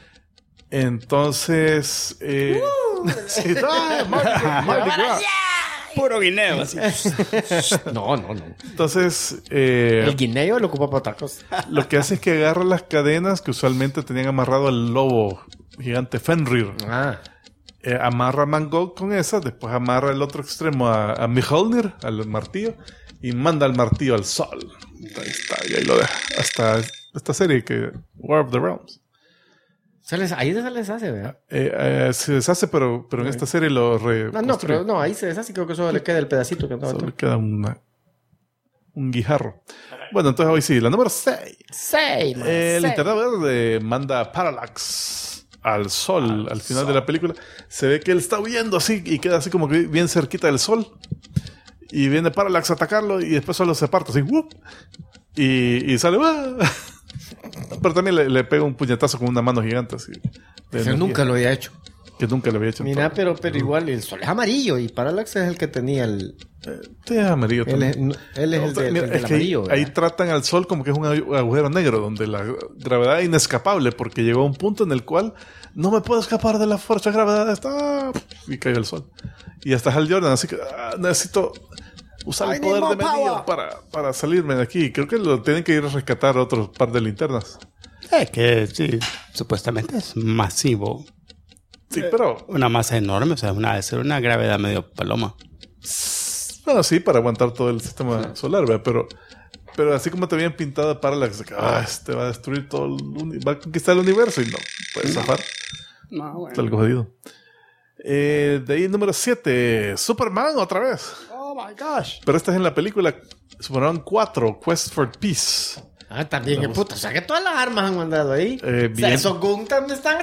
Entonces sí, Mardi Gras. Puro guineo así. No. Entonces el guineo lo ocupa para otra cosa. Lo que hace es que agarra las cadenas que usualmente tenían amarrado al lobo gigante Fenrir. amarra a Mangog con esa, después amarra el otro extremo a Mjolnir, al martillo, y manda el martillo al sol. Ahí está, y ahí lo deja. Hasta esta serie que War of the Realms. Ahí se les hace, ¿verdad? Se deshace, pero en esta serie lo No, ahí se deshace. Creo que solo le queda el pedacito que andaba. Solo le queda un guijarro. Bueno, entonces hoy sí, la número 6. El Linterna Verde manda a Parallax al sol al final de la película. Se ve que él está huyendo así y queda así como que bien cerquita del sol. Y viene Parallax a atacarlo y después solo se parte así. ¡Wup! Y sale. Pero también le pega un puñetazo con una mano gigante así. Eso nunca lo había hecho. Que nunca lo había hecho. Mira, pero igual el sol es amarillo y Parallax es el que tenía el... es amarillo también. Él es el amarillo. Ahí tratan al sol como que es un agujero negro donde la gravedad es inescapable porque llegó a un punto en el cual no me puedo escapar de la fuerza de gravedad. Y cayó el sol. Y hasta Hal Jordan, así que necesito usar el poder de Menillo para salirme de aquí. Creo que lo tienen que ir a rescatar a otro par de linternas. Que sí, supuestamente es masivo. Sí, pero... Una masa enorme, o sea, debe ser una gravedad medio paloma. Bueno, sí, para aguantar todo el sistema solar, ¿verdad? Pero así como te habían pintado Parallax, este va a destruir todo va a conquistar el universo y no puedes zafar. No, bueno. Está algo jodido. De ahí número 7, Superman otra vez. Oh my gosh. Pero esta es en la película Superman 4, Quest for Peace. También, qué puta. O sea, que todas las armas han mandado ahí. Bien. O sea, esos Gundam están...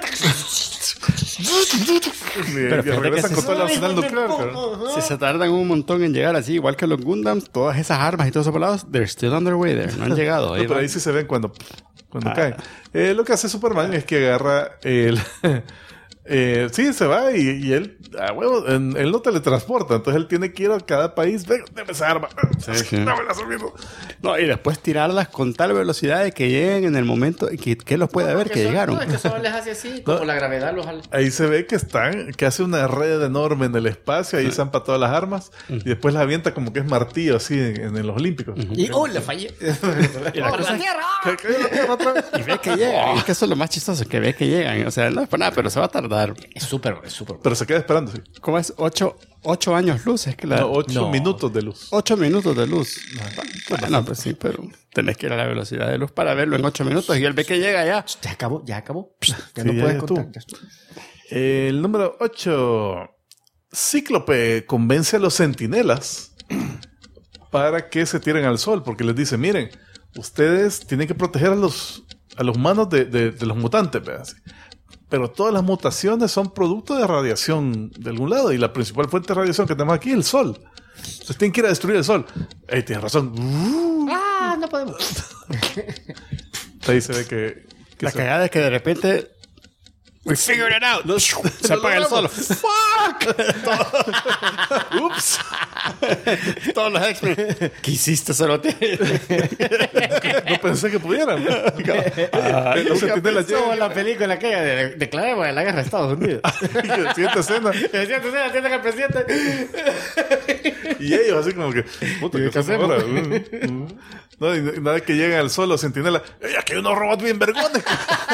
Pero regresan con todo el arsenal nuclear. Si se tardan un montón en llegar así, igual que los Gundams, todas esas armas y todos esos volados, they're still on their way there. No han llegado. Pero ahí sí se ven cuando caen. Lo que hace Superman es que agarra el... sí, se va y él, él no teletransporta, entonces él tiene que ir a cada país, deme esa arma, no, y después tirarlas con tal velocidad de que lleguen en el momento que él los pueda ver que llegaron. No, es que solo les hace así, como la gravedad los jala. Ahí se ve que que hace una red enorme en el espacio, ahí zampa todas las armas y después las avienta como que es martillo así en los Olímpicos. Y le fallé. Y la tierra otra vez. Y ve que llegan. Es que eso es lo más chistoso, que ve que llegan. O sea, no es por nada, pero se va a tardar. Es súper. Pero se queda esperando, sí. ¿Cómo es? 8 años luz. Es que 8 minutos de luz. 8 minutos de luz. Bueno, pues sí, pero tenés que ir a la velocidad de luz para verlo en 8 minutos y él ve que llega ya. Ya acabó. Ya sí, no puedes contar. El número 8. Cíclope convence a los centinelas para que se tiren al sol, porque les dice, miren, ustedes tienen que proteger a los humanos de los mutantes, ¿verdad? Pero todas las mutaciones son producto de radiación de algún lado y la principal fuente de radiación que tenemos aquí es el sol. Entonces tienen que ir a destruir el sol. Tienes razón. No podemos. Ahí se ve que la cagada es que de repente we figured it out. Se apaga el sol. ¡Fuck! Ups. Todos los X-Men. ¿Qué hiciste, Cerote? No pensé que pudieran. Los centinelas llegan. La película que declaremos la guerra de Estados Unidos. Siguiente escena. Atienden al presidente. Y ellos así como que... Puta, ¿qué hacemos ahora? No, y nada que llegan al sol los centinelas. Aquí hay unos robots bien vergones.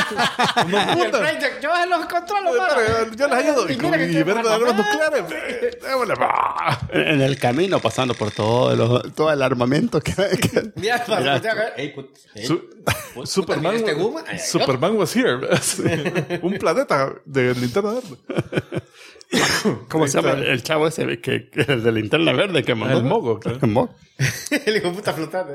Yo los controlo, yo les ayudo. Y verdaderos nucleares. En el camino, pasando por todo el armamento que Superman was here. Un planeta de linterna verde. ¿Cómo se llama el chavo ese que el de linterna verde que mandó? El Mogo, claro. El Mogo. El hijo puta flotando.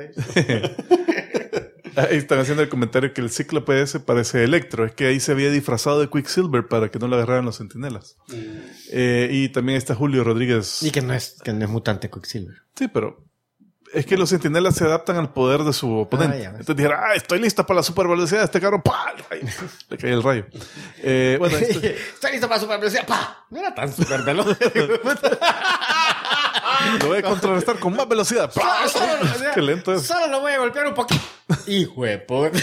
Ahí están haciendo el comentario que el Cíclope ese parece Electro. Es que ahí se había disfrazado de Quicksilver para que no lo agarraran los centinelas. Y también está Julio Rodríguez. Y que no es mutante Quicksilver. Sí, pero es que los centinelas se adaptan al poder de su oponente. Entonces dijeron, estoy lista para la super velocidad de este carro. ¡Pah! Le cae el rayo. Bueno, estoy listo para la super velocidad. ¡Pah! No era tan super veloz. Lo voy a contrarrestar con más velocidad. ¡Qué lento es! Solo lo voy a golpear un poquito. Hijo de puta.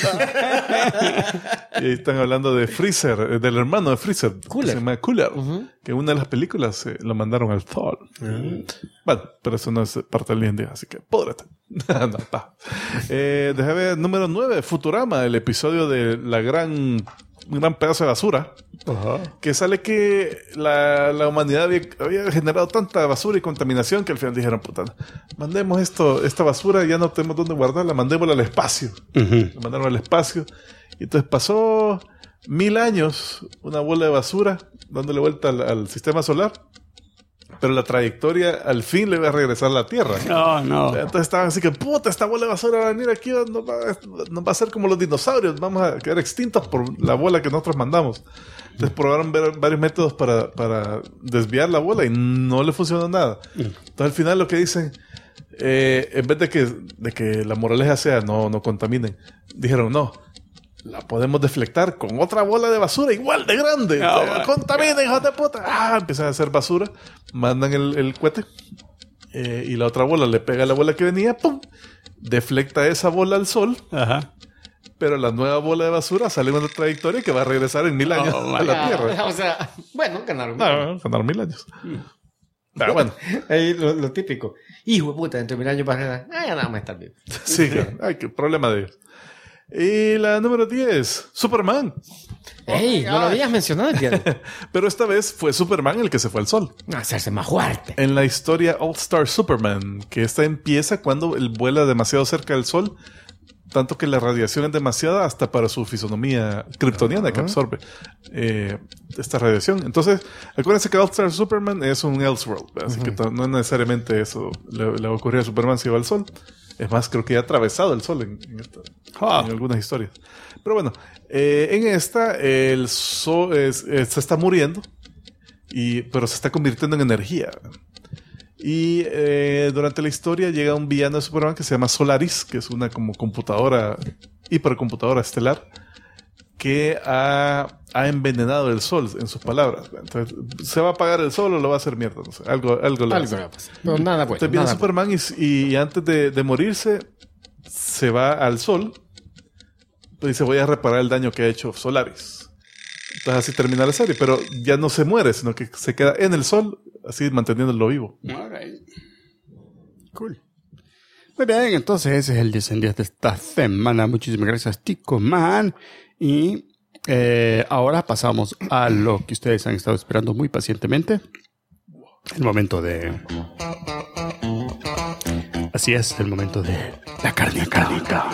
Y ahí están hablando de Freezer, del hermano de Freezer. Cooler. Se llama Cooler. Que en una de las películas lo mandaron al Thor. Bueno, pero eso no es parte del D&D, así que pódrete. No, está. Déjame ver, número 9, Futurama, el episodio de la gran un gran pedazo de basura. Que sale que la humanidad había generado tanta basura y contaminación que al final dijeron, puta, mandemos esta basura, ya no tenemos dónde guardarla, mandémosla al espacio. La mandaron al espacio. Y entonces pasó 1000 años una bola de basura dándole vuelta al sistema solar. Pero la trayectoria al fin le va a regresar a la Tierra. No. Entonces estaban así que, puta, esta bola de basura va a venir aquí, nos va a hacer como los dinosaurios, vamos a quedar extintos por la bola que nosotros mandamos. Entonces probaron varios métodos para desviar la bola y no le funcionó nada. Entonces al final lo que dicen, en vez de que la moraleja sea no contaminen, dijeron no. La podemos deflectar con otra bola de basura igual de grande. Contamina, hijos de puta. Empiezan a hacer basura. Mandan el cohete. Y la otra bola le pega a la bola que venía. ¡Pum! Deflecta esa bola al sol. Ajá. Pero la nueva bola de basura sale en una trayectoria que va a regresar en 1000 años a la Tierra. O sea, bueno, ganaron. Ganaron 1000 años. Pero bueno. Ahí lo típico. Hijo de puta, dentro de 1000 años vas a ya nada más estar vivo. Sí, qué problema de ellos. Y la número 10, Superman. ¡Ey! No lo habías mencionado, Diego. Pero esta vez fue Superman el que se fue al sol. Hacerse más fuerte. En la historia All Star Superman, que esta empieza cuando él vuela demasiado cerca del sol, tanto que la radiación es demasiada hasta para su fisonomía kryptoniana que absorbe esta radiación. Entonces, acuérdense que All Star Superman es un Elseworld, así que no necesariamente eso le ocurrió a Superman si va al sol. Es más, creo que ya ha atravesado el sol en algunas historias. Pero bueno, en esta el sol se está muriendo, pero se está convirtiendo en energía. Y durante la historia llega un villano de Superman que se llama Solaris, que es una como hipercomputadora estelar, que ha envenenado el sol, en sus palabras. Entonces, ¿se va a apagar el sol o lo va a hacer mierda? No sé, algo le hace. Pero nada bueno. Entonces viene Superman y antes de morirse se va al sol y dice, voy a reparar el daño que ha hecho Solaris. Entonces así termina la serie, pero ya no se muere, sino que se queda en el sol, así manteniéndolo vivo. Alright. Cool. Muy bien, entonces ese es el 10 en 10 de esta semana. Muchísimas gracias, Tico Man. Y ahora pasamos a lo que ustedes han estado esperando muy pacientemente. El momento de... Así es, el momento de la carnita.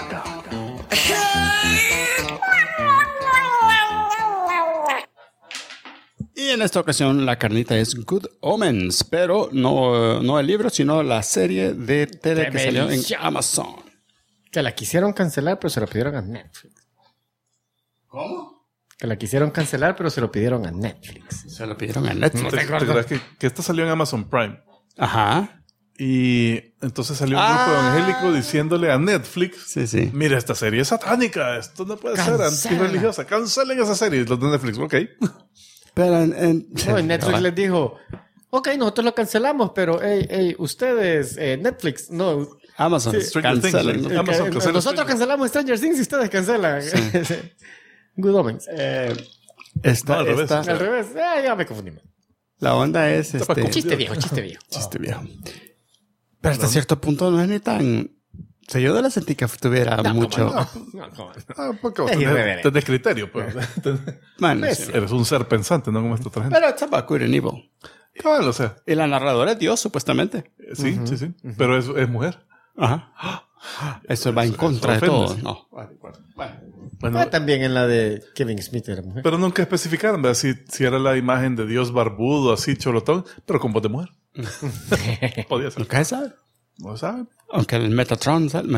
Y en esta ocasión la carnita es Good Omens, pero no el libro, sino la serie de tele que salió en Amazon. Que la quisieron cancelar, pero se lo pidieron a Netflix. ¿Cómo? Que la quisieron cancelar, pero se lo pidieron a Netflix. Se lo pidieron a Netflix. ¿Te acuerdas que esta salió en Amazon Prime? Ajá. Y entonces salió un grupo evangélico diciéndole a Netflix, Sí. mira, esta serie es satánica, esto no puede ser antirreligiosa, cancelen esa serie. Los de Netflix, ok. Pero No, y Netflix les dijo, ok, nosotros lo cancelamos, pero ustedes, Netflix, no. Amazon, cancelen. Nosotros cancelamos Stranger Things y ustedes cancelan. Sí. Good Omens. Al revés. Al revés. Ya me confundí. La onda es Chiste viejo. Chiste viejo. Pero hasta cierto punto no es ni tan... O sea, yo de la sentí que tuviera mucho... Porque vos tenés criterio, pues. Man, Eres un ser pensante, no como esta otra gente. Pero it's about good and evil. Bueno, o sea. Y la narradora es Dios, supuestamente. Sí. Pero es mujer. Ajá. Eso va en contra de todo. No. Bueno, también en la de Kevin Smith era mujer. pero nunca especificaron, ¿verdad? Si era la imagen de Dios barbudo, así, cholotón, pero con voz de mujer. Podía ser. Nunca se sabe. No saben. Aunque el Metatron sale.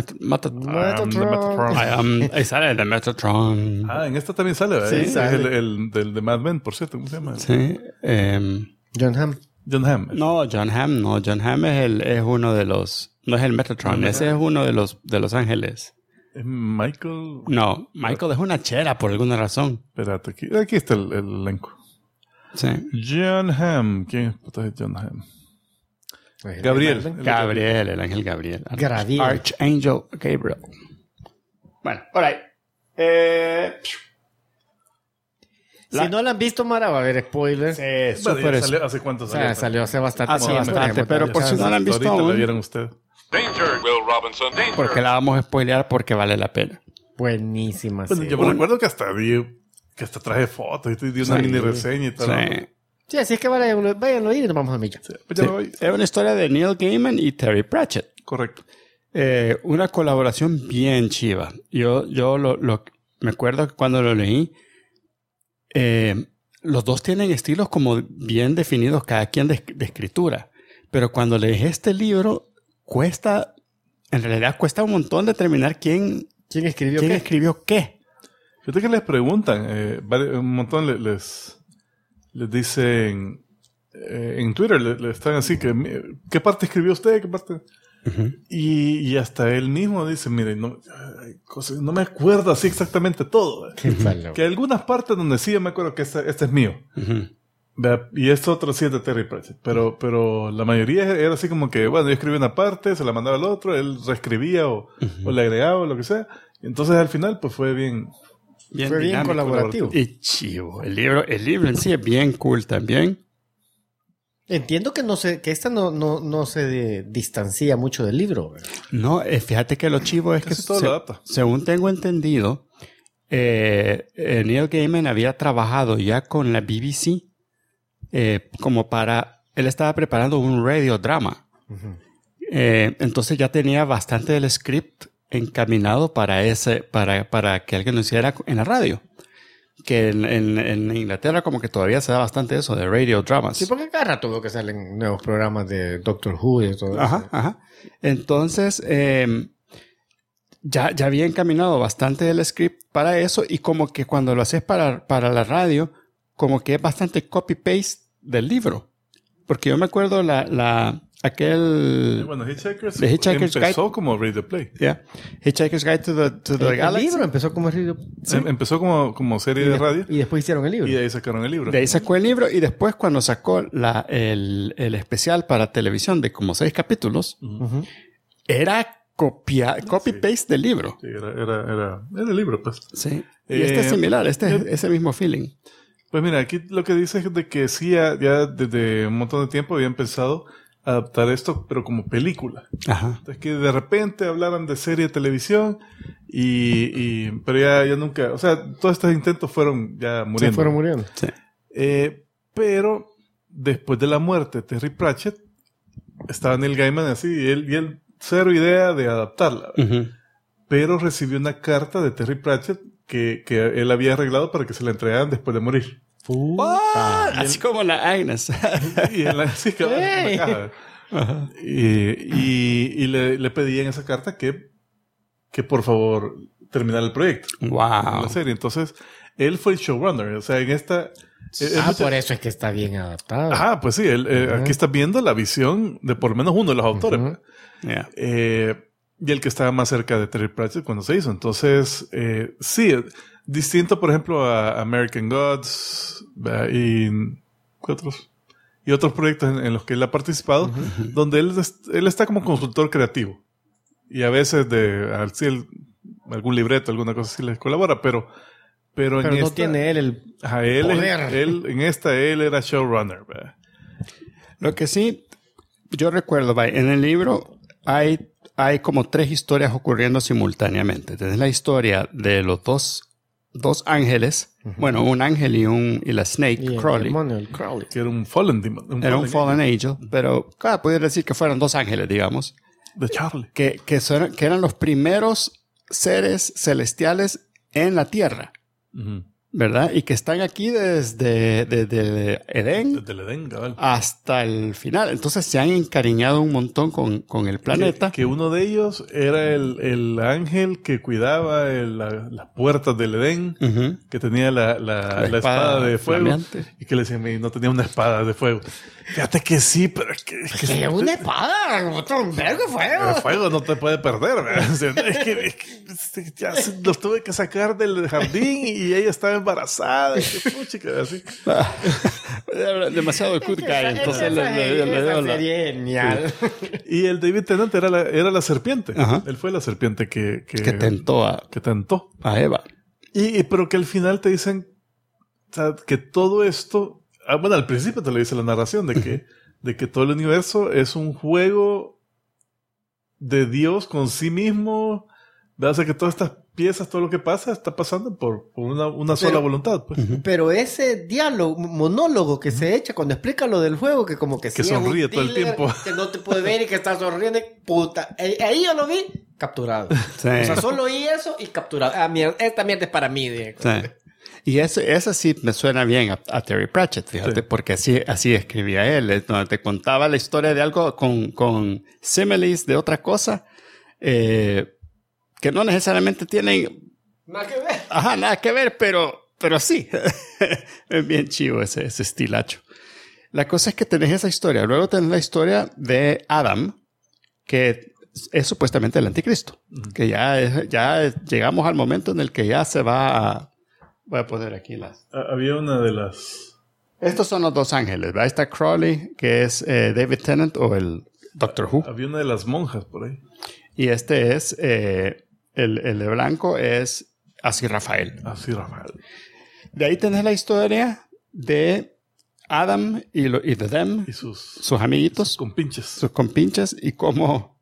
Ahí sale el de Metatron. En esta también sale, ¿verdad? Sí, Es sale. el de Mad Men, por cierto. ¿Cómo se llama? Sí. John Hamm. John Hamm. No, John Hamm no. John Hamm es uno de los... No es el Metatron. Ese es uno de los ángeles. ¿Es Michael? No, Michael es una chera por alguna razón. Espérate, aquí está el elenco. Sí. John Hamm. ¿Quién es John Hamm? Gabriel. Gabriel, el ángel Gabriel. Gabriel. Archangel Gabriel. Bueno, por ahí. Si no la han visto, Mara, va a haber spoilers. Sí, Bueno, súper ya salió, ¿hace cuánto salió? Salió hace bastante Hace tiempo. bastante, pero por si no la han visto Ahorita la aún, vieron ustedes. Danger, Will Robinson, danger. porque la vamos a spoilear porque vale la pena. Buenísima. Bueno, serie. yo me recuerdo que hasta vi que hasta traje fotos y dio una mini reseña y tal. Sí. Sí, así es que vayan a oír y nos vamos a Milla. Sí, pues ya me voy. Es una historia de Neil Gaiman y Terry Pratchett. Correcto. Una colaboración bien chiva. Yo me acuerdo que cuando lo leí, los dos tienen estilos como bien definidos, cada quien de escritura. Pero cuando lees este libro, en realidad cuesta un montón determinar quién escribió qué. Fíjate que les preguntan, un montón les dicen en Twitter, le están así, ¿qué parte escribió usted? ¿Qué parte? Uh-huh. Y hasta él mismo dice, mire, no me acuerdo así exactamente todo. Que hay algunas partes donde sí yo me acuerdo que este es mío. Uh-huh. Y este otro sí es de Terry Pratchett. Pero la mayoría era así como que, bueno, yo escribí una parte, se la mandaba al otro, él reescribía o le agregaba o lo que sea. Y entonces al final pues fue bien colaborativo. Y chivo. El libro en sí es bien cool también. Entiendo que esta no se distancia mucho del libro, ¿verdad? No, fíjate que lo chivo es que según tengo entendido, Neil Gaiman había trabajado ya con la BBC él estaba preparando un radiodrama. Uh-huh. Entonces ya tenía bastante del script encaminado para que alguien lo hiciera en la radio. Que en Inglaterra como que todavía se da bastante eso de radio dramas. Sí, porque cada rato veo que salen nuevos programas de Doctor Who y todo eso. Ajá. Entonces, ya había encaminado bastante del script para eso y como que cuando lo haces para la radio, como que es bastante copy-paste del libro. Porque yo me acuerdo Bueno, Hitchhiker's empezó como Radio Play. Yeah. Hitchhiker's Guide to the Galaxy. El libro empezó como radio. Sí. Empezó como serie de radio. Y después hicieron el libro. Y de ahí sacaron el libro. De ahí sacó el libro y después cuando sacó el especial para televisión de como 6 capítulos, uh-huh. Era copy-paste del libro. Sí, era el libro, pues. Sí. Y este es similar, ese mismo feeling. Pues mira, aquí lo que dice es de que sí, ya desde un montón de tiempo habían pensado adaptar esto, pero como película. Ajá. Entonces que de repente hablaran de serie de televisión pero ya nunca, o sea, todos estos intentos fueron ya muriendo. Se fueron muriendo. Sí. Pero después de la muerte de Terry Pratchett, estaba Neil Gaiman así, y él cero idea de adaptarla. Uh-huh. Pero recibió una carta de Terry Pratchett que él había arreglado para que se la entregaran después de morir. Así como la Agnes. Y en la caja. Uh-huh. Y le pedí en esa carta que por favor terminara el proyecto. Wow. La serie. Entonces, él fue el showrunner. O sea, en esta... por eso es que está bien adaptado. Ajá, pues sí. Aquí estás viendo la visión de por lo menos uno de los autores. Uh-huh. Yeah. Y el que estaba más cerca de Terry Pratchett cuando se hizo. Entonces, sí, distinto, por ejemplo, a American Gods y otros proyectos en los que él ha participado, uh-huh. Donde él está como consultor creativo. Y a veces algún libreto, alguna cosa así les colabora, pero en no tiene él el poder. Él era showrunner. ¿Verdad? Lo que sí, yo recuerdo, en el libro hay como 3 historias ocurriendo simultáneamente. Tienes la historia de los dos ángeles, uh-huh. Bueno, un ángel y la Snake, Crowley. Crowley. Que era un Fallen Demon. Era un Fallen Angel, pero podría decir que fueron 2 ángeles, digamos. De Charlie. Que eran los primeros seres celestiales en la Tierra. Uh-huh. ¿Verdad? Y que están aquí desde Edén. Desde el Edén, cabal. Hasta el final. Entonces se han encariñado un montón con el planeta. Que uno de ellos era el ángel que cuidaba las puertas del Edén. Uh-huh. Que tenía la espada de fuego. Flameante. Y que le decían, no tenía una espada de fuego. Fíjate que sí, pero es que una espada, un vergo de fuego. El fuego no te puede perder, ¿verdad? O sea, es que ya los tuve que sacar del jardín y ella estaba embarazada. Puchica, así. Demasiado good guy. Entonces esa serie genial. Sí. Y el David Tennant era la serpiente. Uh-huh. Él fue la serpiente que tentó a Eva. Pero que al final te dicen, o sea, que todo esto... bueno, al principio te lo dice la narración de que todo el universo es un juego de Dios con sí mismo, Hace que todas estas piezas, todo lo que pasa, está pasando por una sola voluntad. Pues. Pero ese diálogo, monólogo que se echa cuando explica lo del juego, que como que, Que sí es sonríe un todo el dealer, tiempo. que no te puede ver y que está sonriendo, puta. Ahí yo lo vi capturado. Sí. O sea, solo oí eso y capturado. Ah, mierda, esta mierda es para mí. Sí. Y eso sí me suena bien a Terry Pratchett, fíjate, Sí. porque así escribía él, donde te contaba la historia de algo con similes de otra cosa, que no necesariamente tienen Nada que ver. nada que ver, pero sí. Es bien chivo ese estilacho. La cosa es que tenés esa historia. Luego tenés la historia de Adam, que es supuestamente el anticristo. Que ya llegamos al momento en el que ya se va a... Voy a poner aquí las... Había una de las... Estos son los dos ángeles, ¿verdad? Ahí está Crowley, que es David Tennant o el Doctor Who. Había una de las monjas por ahí. Y este es... el de blanco es así Rafael. Así, Rafael. De ahí tenés la historia de Adam y de Them, Y sus amiguitos, con pinches. sus compinches, y cómo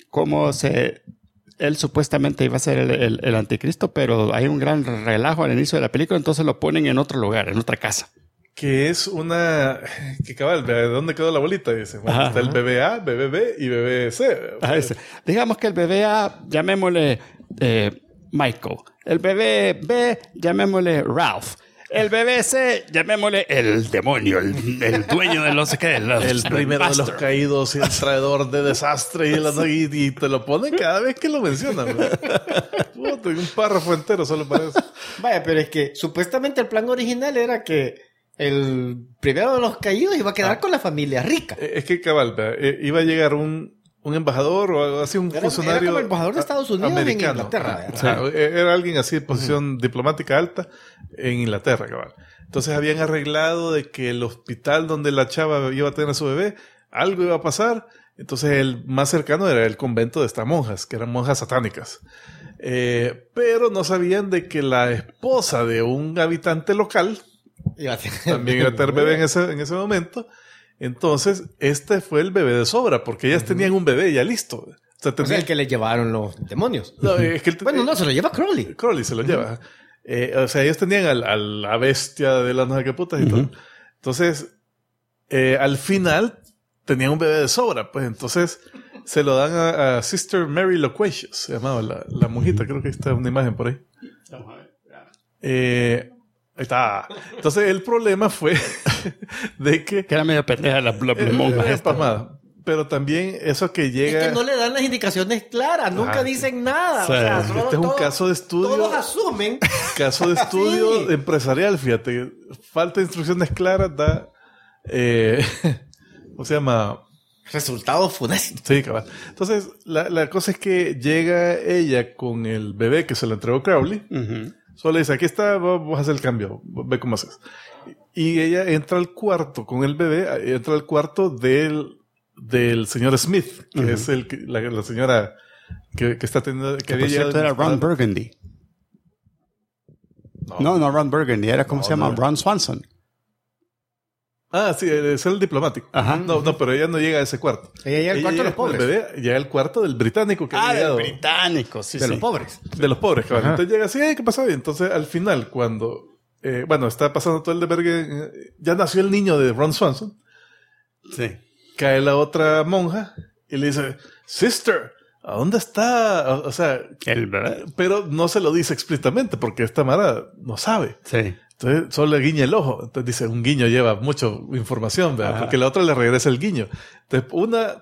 él supuestamente iba a ser el anticristo, pero hay un gran relajo al inicio de la película, entonces lo ponen en otro lugar, en otra casa. Que es una... Que cabal, ¿de dónde quedó la bolita? Dice, bueno, Ajá, está el bebé A, bebé B y bebé C. Digamos que el bebé A, llamémosle Michael. El bebé B, llamémosle Ralph. El bebé C, llamémosle el demonio, el dueño de no sé qué. El primero de los caídos y el traidor de desastre y te lo ponen cada vez que lo mencionan. Puta, un párrafo entero solo para eso. Vaya, pero es que supuestamente el plan original era que el primero de los caídos iba a quedar con la familia rica. Es que cabal, iba a llegar un embajador o algo así, un funcionario Era como el embajador de Estados Unidos americano. en Inglaterra. O sea, era alguien así de posición diplomática alta en Inglaterra, cabal. Entonces habían arreglado de que el hospital donde la chava iba a tener a su bebé, algo iba a pasar. Entonces el más cercano era el convento de estas monjas, que eran monjas satánicas. Pero no sabían de que la esposa de un habitante local también iba a tener bebé en ese momento. Entonces, este fue el bebé de sobra, porque ellas tenían un bebé ya listo. O sea, O sea, el que le llevaron los demonios. No, es que Bueno, no, se lo lleva Crowley. Crowley se lo lleva. O sea, ellos tenían a la bestia de las no sé qué putas y todo. Entonces, al final, tenían un bebé de sobra. Pues entonces, se lo dan a Sister Mary Loquacious, se llamaba la monjita. Creo que está una imagen por ahí. Ahí está. Entonces, el problema fue de que era medio pendeja la monja esta. pasmada. Pero también eso que llega... Es que no le dan las indicaciones claras, nunca dicen nada. Sí. O sea, solo Este es un caso de estudio. Todos asumen. Caso de estudio Sí. empresarial, fíjate. Falta de instrucciones claras, da... ¿cómo se llama? Resultados funestos. Sí, cabal. Entonces, la cosa es que llega ella con el bebé que se le entregó Crowley. Solo le dice, aquí está, vamos a hacer el cambio. Ve cómo haces. Y ella entra al cuarto con el bebé, entra al cuarto del señor Smith, que es la señora que está teniendo... Que Por cierto, era Ron Burgundy. No, Ron Burgundy. Era, ¿cómo se llama? no. Ron Swanson. Ah, sí, es el diplomático. Ajá. No, pero ella no llega a ese cuarto. Ella llega al cuarto de los con el pobres. bebé, llega al cuarto del británico que había Del llegado. británico, sí, De sí. los pobres. De los pobres, cabal. Entonces llega así, ¿qué pasó? Y entonces al final, cuando... está pasando todo el desvergue, ya nació el niño de Ron Swanson. Sí. Cae la otra monja y le dice, Sister, ¿a dónde está? O sea, El bebé. pero no se lo dice explícitamente porque esta Mara no sabe. Sí. Entonces solo le guiña el ojo. Entonces dice, un guiño lleva mucha información, ¿verdad? Porque la otra le regresa el guiño. Entonces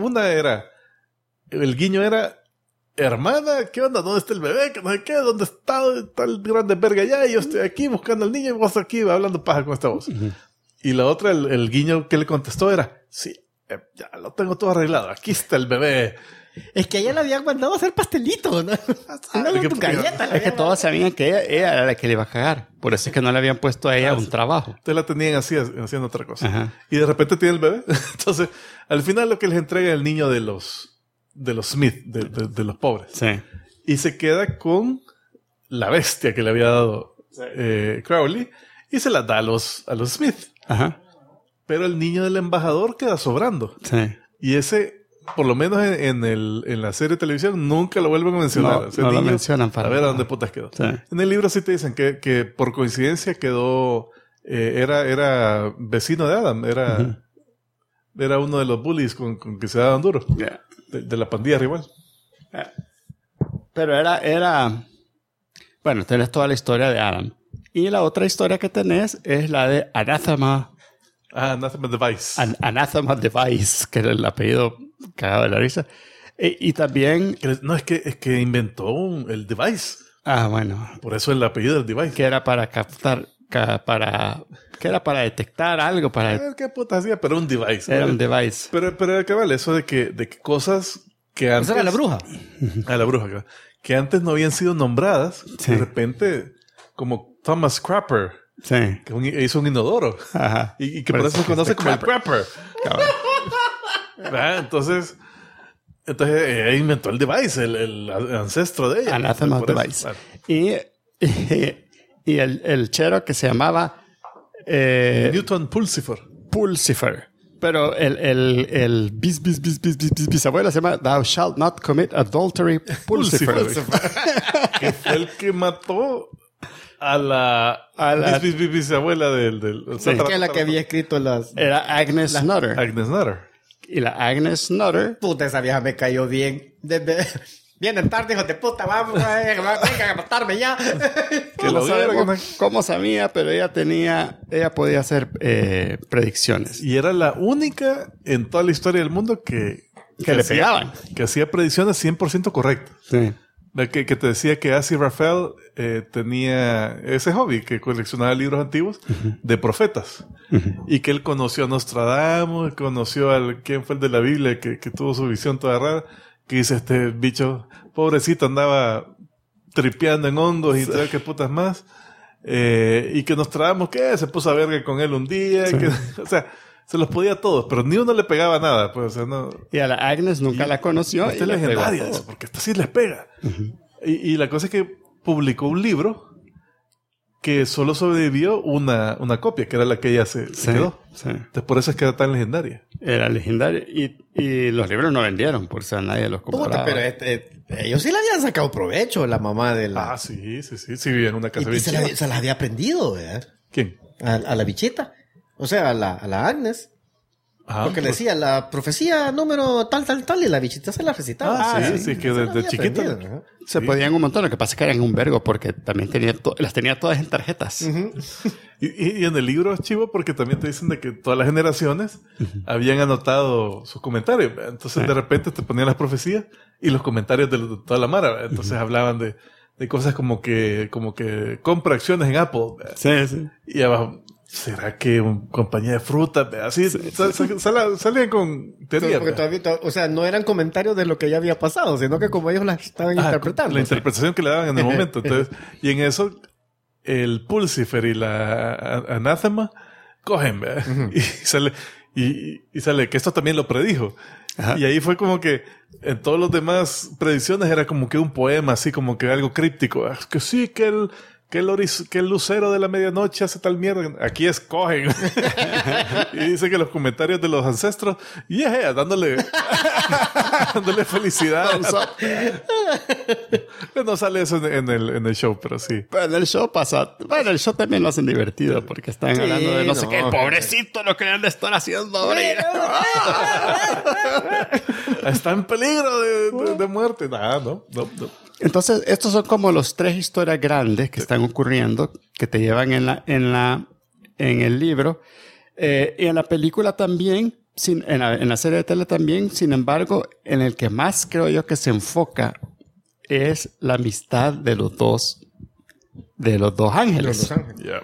el guiño era, hermana, ¿qué onda? ¿Dónde está el bebé? ¿Qué no sé qué? ¿Dónde está? Está el grande verga allá y yo estoy aquí buscando al niño y vos aquí hablando paja con esta voz. Y la otra, el guiño que le contestó era, sí, ya lo tengo todo arreglado. Aquí está el bebé. Es que a ella le habían mandado a hacer pastelitos, ¿no? Una galleta. Es que todos sabían que ella era la que le iba a cagar. Por eso es que no le habían puesto a ella un trabajo. Ustedes la tenían así, haciendo otra cosa. Ajá. Y de repente tiene el bebé. Entonces, al final lo que les entrega es el niño de los Smith, de los pobres. Sí. Y se queda con la bestia que le había dado Crowley y se la da a los Smith. Ajá. Pero el niño del embajador queda sobrando. Sí. Y ese por lo menos en la serie de televisión, nunca lo vuelven a mencionar. No, O sea, no lo niños, mencionan para a ver a nada. dónde putas quedó. Sí. En el libro sí te dicen que por coincidencia quedó... era vecino de Adam. Era uno de los bullies con que se daban duro. Yeah. De la pandilla rival. Pero era... Bueno, tenés toda la historia de Adam. Y la otra historia que tenés es la de Anathema. Anathema Device. Anathema Device, que era el apellido cagado de la risa. Y también... No, es que inventó el device. Bueno. Por eso el apellido del device. Que era para captar... que era para detectar algo. ¿Qué puta hacía? Pero un device. Era ¿no? un device. Pero cabal, eso de que cosas que antes... Esa era la bruja. La bruja, claro. Que antes no habían sido nombradas. Sí. De repente, como Thomas Crapper, Sí. que hizo un inodoro. Ajá. Y que por eso se conoce como el Crapper. Cabrón. ¿Verdad? Entonces inventó el device, el ancestro de ella. Anathema Por eso, Device. claro. Y el chero que se llamaba Newton Pulsifer. Pulsifer. Pero el bisabuelo se llama Thou shalt not commit adultery Pulsifer. Que fue el que mató a la bisabuela del Sí. Que es la que había escrito las... Era Agnes Nutter. Agnes Nutter. Y la Agnes Nutter... Puta, esa vieja me cayó bien. Vienen tarde, hijos de puta. Vamos, vengan a matarme ya. Que No lo sabemos vieron. cómo sabía, pero ella podía hacer predicciones. Y era la única en toda la historia del mundo que le pegaban. Que hacía predicciones 100% correctas. Sí. Que te decía que Asi Rafael tenía ese hobby, que coleccionaba libros antiguos de profetas. Y que él conoció a Nostradamus, conoció quién fue el de la Biblia que tuvo su visión toda rara, que dice este bicho, pobrecito, andaba tripeando en hongos y todo qué putas más. Y que Nostradamus, ¿qué? Se puso a verga con él un día. Sí. O sea, se los podía a todos, pero ni uno le pegaba nada. Pues, o sea, no... Y a la Agnes nunca la conoció. Esta y es le pegó a legendaria, todos. eso, porque esta sí les pega. Y la cosa es que publicó un libro que solo sobrevivió una copia, que era la que ella se quedó. Sí. Entonces, por eso es que era tan legendaria. Era legendario. Y los libros no vendieron, por eso nadie los compraba. Puta, pero ellos sí le habían sacado provecho, la mamá de la... Sí, vivía en una casa bien se chiva. las había aprendido, ¿verdad? ¿Quién? A la bichita. O sea, a la Agnes. Porque le pues, decía la profecía número tal, y la bichita se la recitaba. sí, que se la desde había chiquita. aprendido, ¿no? Se podían un montón. Lo que pasa es que eran un vergo porque también las tenía todas en tarjetas. Y en el libro es chivo porque también te dicen de que todas las generaciones habían anotado sus comentarios. Entonces de repente te ponían las profecías y los comentarios de toda la mara. Entonces hablaban de cosas como que compra acciones en Apple. Sí. Y abajo, ¿será que compañía de fruta? Así salían con teorías. Porque todavía, o sea, no eran comentarios de lo que ya había pasado, sino que como ellos las estaban interpretando. La interpretación que le daban en el momento. Entonces, y en eso, el Pulsifer y la Anathema cogen, ¿verdad? Y sale que esto también lo predijo. Ajá. Y ahí fue como que en todos los demás predicciones era como que un poema, así como que algo críptico. Que sí, que el lucero de la medianoche hace tal mierda. Aquí escogen. Y dice que los comentarios de los ancestros, dándole felicidad. No sale eso en el show, pero sí. Pero en el show pasa. Bueno, el show también lo hacen divertido porque están hablando de no sé qué. El pobrecito lo que le están haciendo ahora. Está en peligro de muerte. No. Entonces, estos son como los 3 historias grandes que están ocurriendo, que te llevan en el libro. Y en la película también, en la serie de tele también, sin embargo, en el que más creo yo que se enfoca es la amistad de los dos ángeles.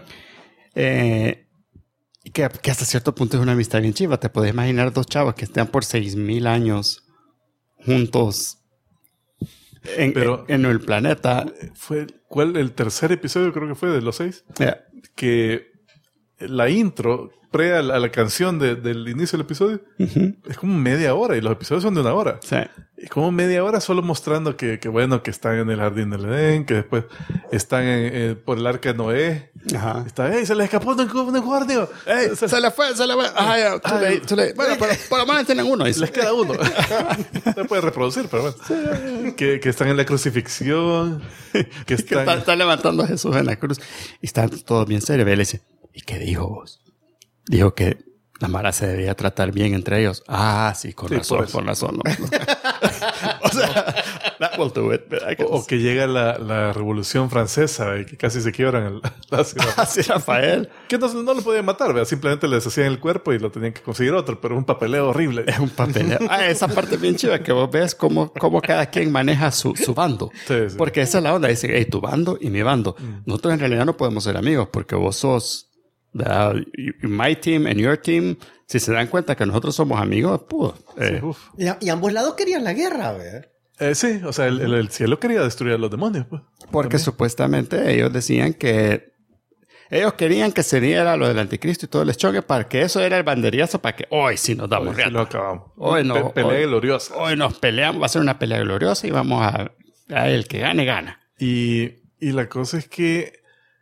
Que hasta cierto punto es una amistad bien chiva. Te puedes imaginar 2 chavos que están por 6,000 años juntos en el planeta. ¿Cuál el tercer episodio creo que fue de los 6? Yeah. Que la intro pre a la canción del inicio del episodio es como media hora y los episodios son de 1 hora. Sí. Es como media hora solo mostrando que bueno, que están en el jardín del Edén, que después están por el arca de Noé. Ajá. Está, se le escapó un guardia. Se le fue. Ah, ya, too late. Bueno, pero por lo menos tienen uno. Les queda uno. Se puede reproducir, pero bueno. Que están en la crucifixión. Que están... está levantando a Jesús en la cruz. Y está todo bien serio. Él dice, ¿y qué dijo vos? Dijo que la mara se debía tratar bien entre ellos. Ah, sí, con razón. ¿No? O sea, that will do it. O que llega la Revolución Francesa y que casi se quiebran la ciudad. Así, Rafael. Que no lo podían matar, ¿verdad? Simplemente les hacían el cuerpo y lo tenían que conseguir otro, pero es un papeleo horrible. Es un papeleo. Esa parte bien chiva, que vos ves cómo cada quien maneja su bando. Sí. Porque esa es la onda. Dice, hey, tu bando y mi bando. Nosotros en realidad no podemos ser amigos porque vos sos... my team and your team, si se dan cuenta que nosotros somos amigos, pues... Y ambos lados querían la guerra, ¿verdad? Sí, o sea, el cielo quería destruir a los demonios. Pues. Porque También. supuestamente ellos decían que... Ellos querían que se diera lo del anticristo y todo el choque para que eso era el banderiazo para que hoy sí nos damos Hoy sí lo acabamos. Hoy no. Pelea gloriosa. Hoy nos peleamos, va a ser una pelea gloriosa y vamos a el que gane, gana. Y la cosa es que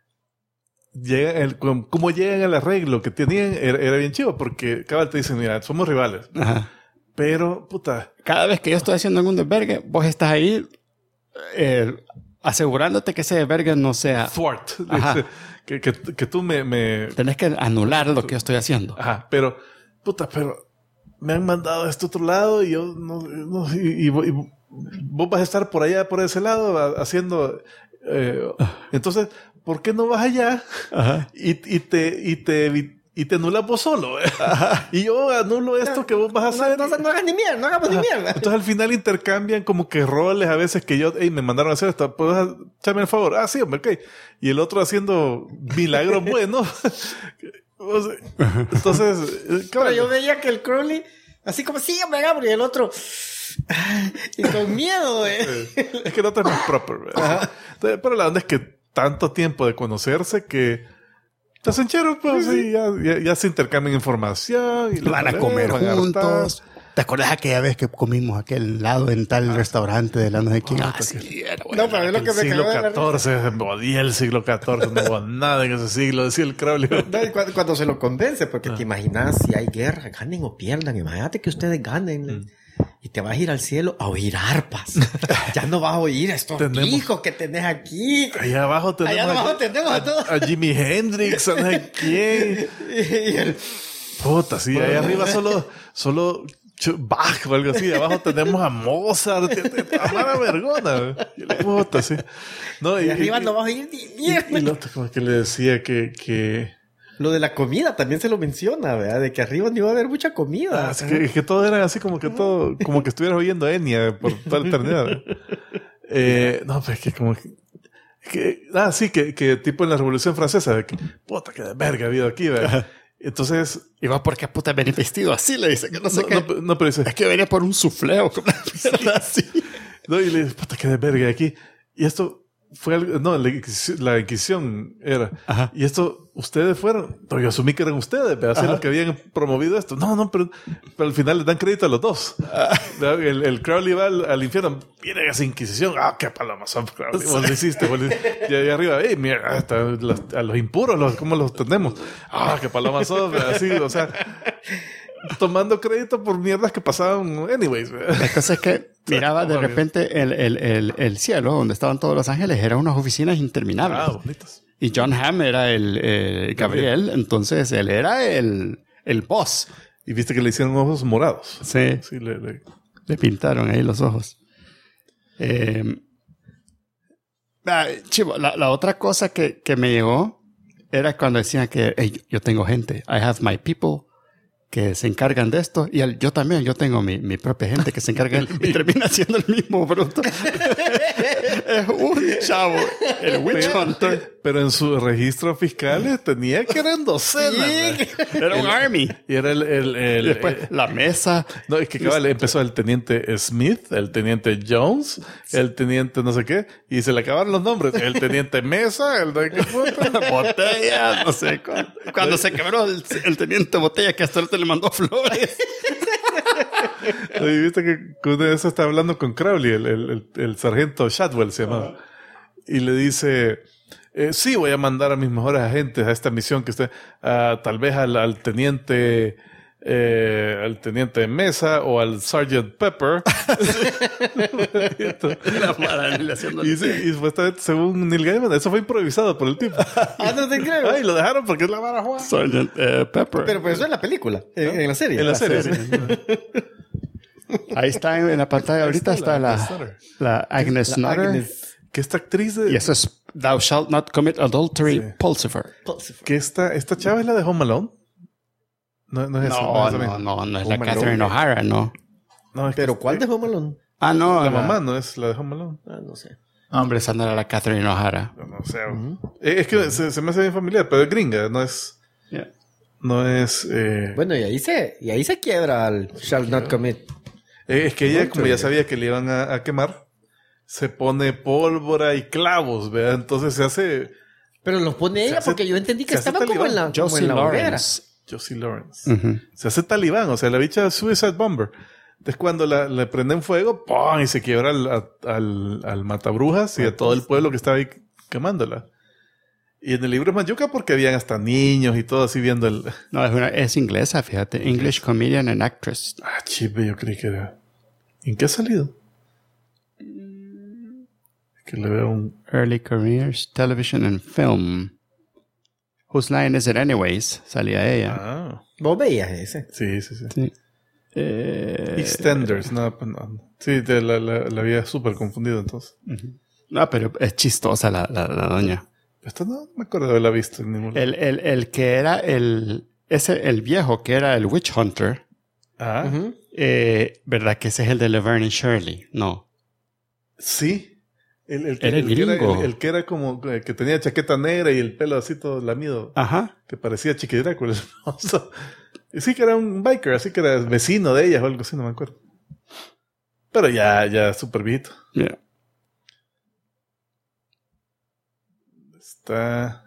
como llegan al arreglo que tenían era bien chivo porque cabal te dicen, mira, somos rivales. Ajá. Pero, puta. Cada vez que yo estoy haciendo algún desvergue, vos estás ahí asegurándote que ese desvergue no sea... Thwart. Ajá. Que tú me... Tenés que anular lo que yo estoy haciendo. Ajá, pero me han mandado a este otro lado y yo y vos vas a estar por allá, por ese lado, haciendo... entonces, ¿por qué no vas allá? Ajá. Y te anulas vos solo? Y yo anulo esto que vos vas a hacer. No hagas ni mierda, no hagamos ni mierda. Entonces al final intercambian como que roles a veces que yo, me mandaron a hacer esto, ¿puedes echarme el favor? Ah, sí, hombre, ok. Y el otro haciendo milagros buenos. Entonces, pero yo veía que el Crowley, así como, sí, hombre, hagamos, y el otro... y con miedo, Es que el otro es más proper, entonces, pero la onda es que tanto tiempo de conocerse que te hacen chero, pues, sí, ya se intercambian información. Y van a comer juntos. ¿Te acuerdas aquella vez que comimos aquel helado en tal restaurante de la no sé quién? Sí, era bueno. No, pero es lo que me siglo cagó XIV, odié el siglo XIV, no hubo nada en ese siglo, decía el Crowley. No, cuando se lo convence, porque te imaginas si hay guerra, ganen o pierdan, imagínate que ustedes ganen. Y te vas a ir al cielo a oír arpas. Ya no vas a oír a estos hijos que tenés aquí. Allá abajo tenemos a Jimi Hendrix, a no sé quién. Puta, sí, ahí arriba solo Bach o algo así. Abajo tenemos a Mozart. A mala vergona. Puta, sí. No, y arriba no vas a oír ni mierda. Y el otro como que le decía que... Lo de la comida también se lo menciona, ¿verdad? De que arriba no iba a haber mucha comida. Así que todo era así como que estuvieras oyendo Enya por toda la eternidad. No, pues que como que tipo en la Revolución Francesa, de que, puta, que de verga ha habido aquí, ¿verdad? Entonces... ¿Y vos por qué puta venís vestido así? Le dice que no sé qué. No, pero dice... Es que venía por un sufleo. Así. No, y le dice, puta, que de verga aquí. Y esto... fue algo, no, la Inquisición era. Ajá. Y esto, ustedes fueron. Pero yo asumí que eran ustedes, así los que habían promovido esto. No, pero al final les dan crédito a los dos. El Crowley va al infierno. Miren esa Inquisición. Ah, qué paloma son, Crowley. Vos lo hiciste. Y ahí arriba, mira, a los impuros, ¿cómo los tenemos? Ah, qué paloma son. Así, o sea, tomando crédito por mierdas que pasaban anyways. La cosa es que miraba de repente el cielo donde estaban todos los ángeles, eran unas oficinas interminables. Ah, bonitas. Y John Hamm era el Gabriel, entonces él era el boss. Y viste que le hicieron ojos morados. Sí. Sí, le pintaron ahí los ojos. Chivo, la otra cosa que me llegó era cuando decían que hey, yo tengo gente. I have my people que se encargan de esto. Y yo también, yo tengo mi propia gente que se encarga y termina siendo el mismo bruto. Es un chavo, el Witch Hunter. Pero en sus registros fiscales tenía que eran docenas. Sí. Era un army. Y era Y después, la mesa. No, es que cabal, empezó el teniente Smith, el teniente Jones, el teniente no sé qué, y se le acabaron los nombres. El teniente Mesa, el de Botella, no sé. Cuando se quebró el teniente Botella, que hasta ahorita le mandó flores. Y viste que una vez está hablando con Crowley, el sargento Shadwell se llamaba, y le dice... sí, voy a mandar a mis mejores agentes a esta misión que esté, tal vez al teniente Mesa o al Sergeant Pepper. Y supuestamente, según Neil Gaiman, eso fue improvisado por el tipo. No te creo. Ay, lo dejaron porque es la vara Juan. Sergeant Pepper. Pero eso es en la película, en la serie. En la serie. Ahí está en la pantalla. Ahorita está la Agnes Nutter. Agnes. Que esta actriz de... Y eso es Thou Shalt Not Commit Adultery, Sí. Pulsifer. Que esta chava es la de Home Alone. No es esa. No, esa no, misma. no es la Home Catherine Alone. O'Hara, no. No, es que Pero ¿cuál de Home Alone? Ah, no. la mamá no es la de Home Alone. No sé. Hombre, esa no era la Catherine O'Hara. No sé. Es que se me hace bien familiar, pero es gringa, no es... Yeah. No es... Bueno, y ahí se quiebra al Shall Not Commit. Es que ella, como ya sabía que le iban a quemar, se pone pólvora y clavos, ¿verdad? Entonces se hace... Pero los pone ella porque yo entendí que se hace estaba como en la, como Josie en la hoguera. Lawrence. Josie Lawrence. Ujú. Se hace talibán, o sea, la bicha Suicide Bomber. Entonces cuando le prenden fuego, ¡pum! Y se quiebra al matabrujas y a todo el pueblo que estaba ahí quemándola. Y en el libro es más yuca porque habían hasta niños y todo así viendo el... No, es inglesa, fíjate. English Comedian and Actress. Chipe, yo creí que era... ¿En qué ha salido? Que le veo un... Early Careers, Television and Film. Whose Line Is It Anyways? Salía ella. Ah, ¿Vos veías ese? sí. Sí. EastEnders, no. Sí, la había súper confundido entonces. No, pero es chistosa la doña. Esto no me acuerdo de haberla visto en ningún lugar. El que era el viejo que era el Witch Hunter, ¿verdad? Que ese es el de Laverne y Shirley. No. Sí. El Era gringo. el que era como que tenía chaqueta negra y el pelo así todo lamido. Ajá. Que parecía Chiqui Drácula. Sí que era un biker, así que era vecino de ella o algo así, no me acuerdo. Pero ya súper viejito. Yeah. Está...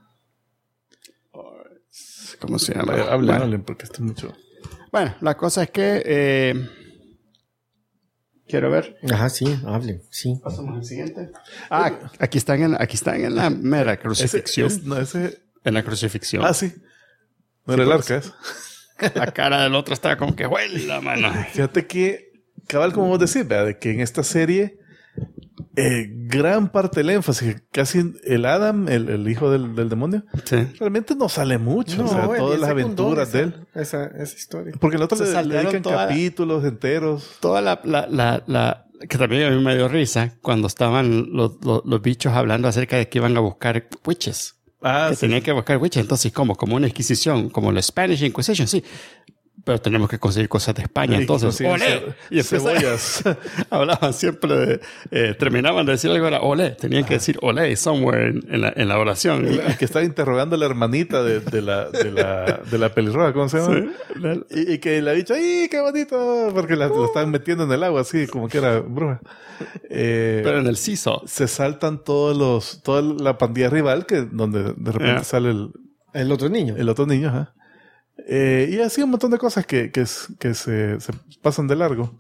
¿Cómo se llama? Hablen, porque está mucho... Bueno, la cosa es que quiero ver. Ajá, sí, hablen, sí. Pasamos al siguiente. Aquí están en la mera crucifixión. En la crucifixión. Sí. No era el arca, ¿es? La cara del otro estaba como que huele la mano. Fíjate que, cabal, como vos decís, ¿verdad? De que en esta serie, gran parte del énfasis, casi el Adam, el hijo del demonio, Sí. realmente no sale mucho. No, o sea, él todas las secundó aventuras de él. Esa historia. Porque el otro Se le saltaron dedican capítulos enteros. Toda la que también a mí me dio risa cuando estaban los bichos hablando acerca de que iban a buscar witches. Que tenían que buscar witches. Entonces, como una Inquisición, como la Spanish Inquisition, sí. Pero tenemos que conseguir cosas de España. Entonces, ¡olé! Y cebollas. Hablaban siempre de... terminaban de decir algo, era olé. Tenían que decir olé somewhere en la oración. Y que estaba interrogando a la hermanita de la pelirroja, ¿cómo se llama? Sí. Y que le ha dicho, ¡ay, qué bonito! Porque la estaban metiendo en el agua, así como que era bruja. Pero en el CISO. Se saltan toda la pandilla rival, donde de repente sale el otro niño. El otro niño, ajá. Y así un montón de cosas que se pasan de largo.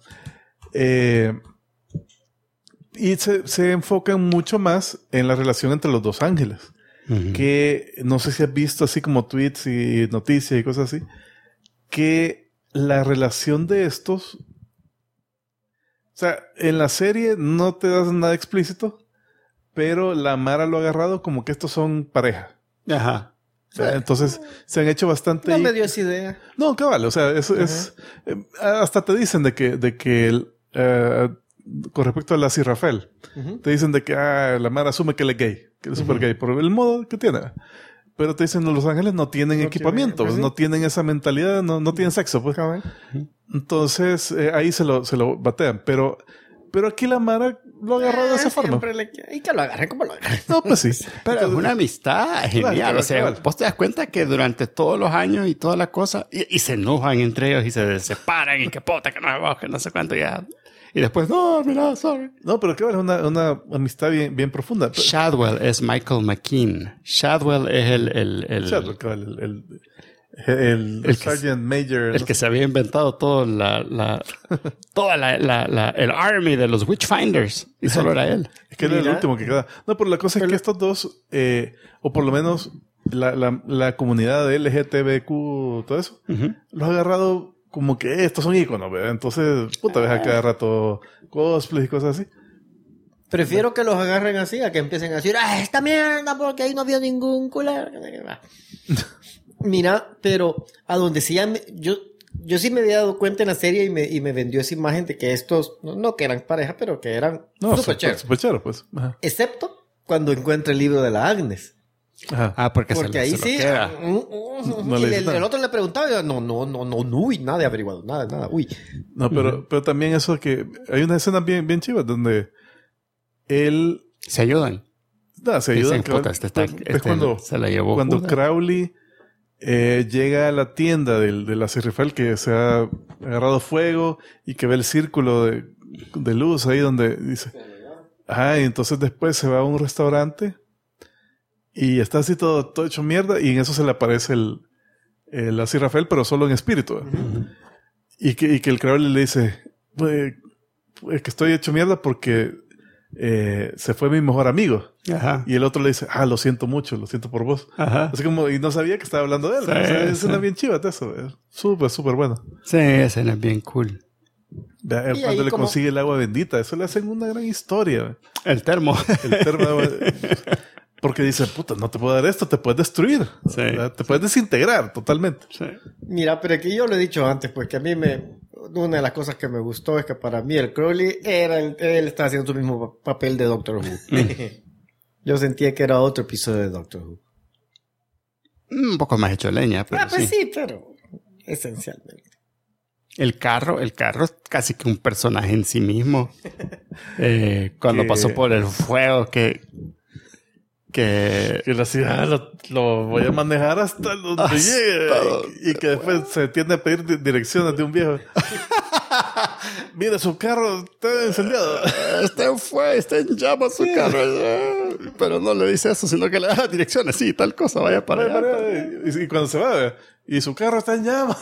Y se enfocan mucho más en la relación entre los dos ángeles. Uh-huh. Que no sé si has visto así como tweets y noticias y cosas así. Que la relación de estos... O sea, en la serie no te das nada explícito, pero la Mara lo ha agarrado como que estos son pareja. Ajá. Entonces se han hecho bastante... No me dio esa idea. No, cabal, o sea, es hasta te dicen de que con respecto a Lassie Rafael, te dicen de que la Mara asume que él es gay, que él es súper gay, por el modo que tiene. Pero te dicen los ángeles no tienen equipamiento, pues, no tienen esa mentalidad, no tienen sexo, pues. Entonces ahí se lo batean, pero Pero aquí la Mara lo agarró de esa forma. Y que lo agarren como lo agarren. No, pues sí. Pero es una amistad genial. Claro, o sea, claro. vos te das cuenta que durante todos los años y todas las cosas, y se enojan entre ellos y se separan y que puta, que no me voy, que no sé cuánto ya. Y después, no, mira, sorry. No, pero que es una amistad bien profunda. Shadwell es Michael McKean. Shadwell es el Chadwick, el Sergeant Major. el que se había inventado todo el army de los Witchfinders. Y solo era él. Es que era el Mira. último que queda. No, pero la cosa es que estos dos, o por lo menos la comunidad de LGTBQ, todo eso, los ha agarrado como que estos son íconos, ¿verdad? Entonces, puta, ves a cada rato cosplays y cosas así. Prefiero que los agarren así a que empiecen a decir, esta mierda, porque ahí no vio ningún culero. Mira, pero a donde sí yo sí me había dado cuenta en la serie y me vendió esa imagen de que estos, no que eran pareja, pero que eran No, súper chéveres. super chévere, pues. Ajá. Excepto cuando encuentra el libro de la Agnes. Ajá. Porque Ahí se lo sí. queda. No Y le dice nada. el otro le preguntaba y yo, no, uy, nada de averiguado, nada, uy. No, pero también eso que hay una escena bien chiva donde él Se ayudan. se ayuda. Dicen, puta, Es cuando se la llevó. cuando Judas. Crowley llega a la tienda de la Sir Rafael que se ha agarrado fuego y que ve el círculo de luz ahí donde dice, y entonces después se va a un restaurante y está así todo hecho mierda y en eso se le aparece la Sir Rafael, pero solo en espíritu. Y que el Crowley le dice, pues, que estoy hecho mierda porque se fue mi mejor amigo. Ajá. Y el otro le dice, lo siento mucho, lo siento por vos. Ajá. Así como, y no sabía que estaba hablando de él. Sí, O sea, es sí. una bien chiva eso. Súper bueno. Sí, esa es bien cool. Y Cuando ahí le como- consigue el agua bendita, eso le hacen una gran historia. El termo. El termo de agua- porque dice, puta, no te puedo dar esto, te puedes destruir. Sí. Te puedes desintegrar totalmente. Sí. Mira, pero aquí yo lo he dicho antes, pues que a mí una de las cosas que me gustó es que para mí el Crowley él estaba haciendo su mismo papel de Doctor Who. Yo sentía que era otro episodio de Doctor Who. Un poco más hecho leña, pero Pues sí. sí, pero esencialmente. El carro es casi que un personaje en sí mismo. Cuando Que- pasó por el fuego, que Que la ciudad lo voy a manejar hasta donde llegue. Y que después se tiende a pedir direcciones de un viejo. Mira, su carro está incendiado. está en llamas su carro. Pero no le dice eso, sino que le da direcciones. Sí, tal cosa, vaya para allá. Y cuando se va, y su carro está en llamas.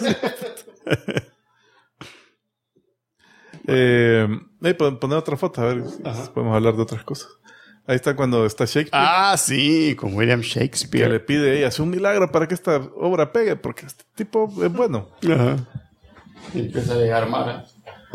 Poner otra foto, a ver si podemos hablar de otras cosas. Ahí está cuando está Shakespeare. Sí, con William Que Shakespeare. le pide ella, hace un milagro para que esta obra pegue, porque este tipo es bueno. Ajá. Y empieza a llegar Mara.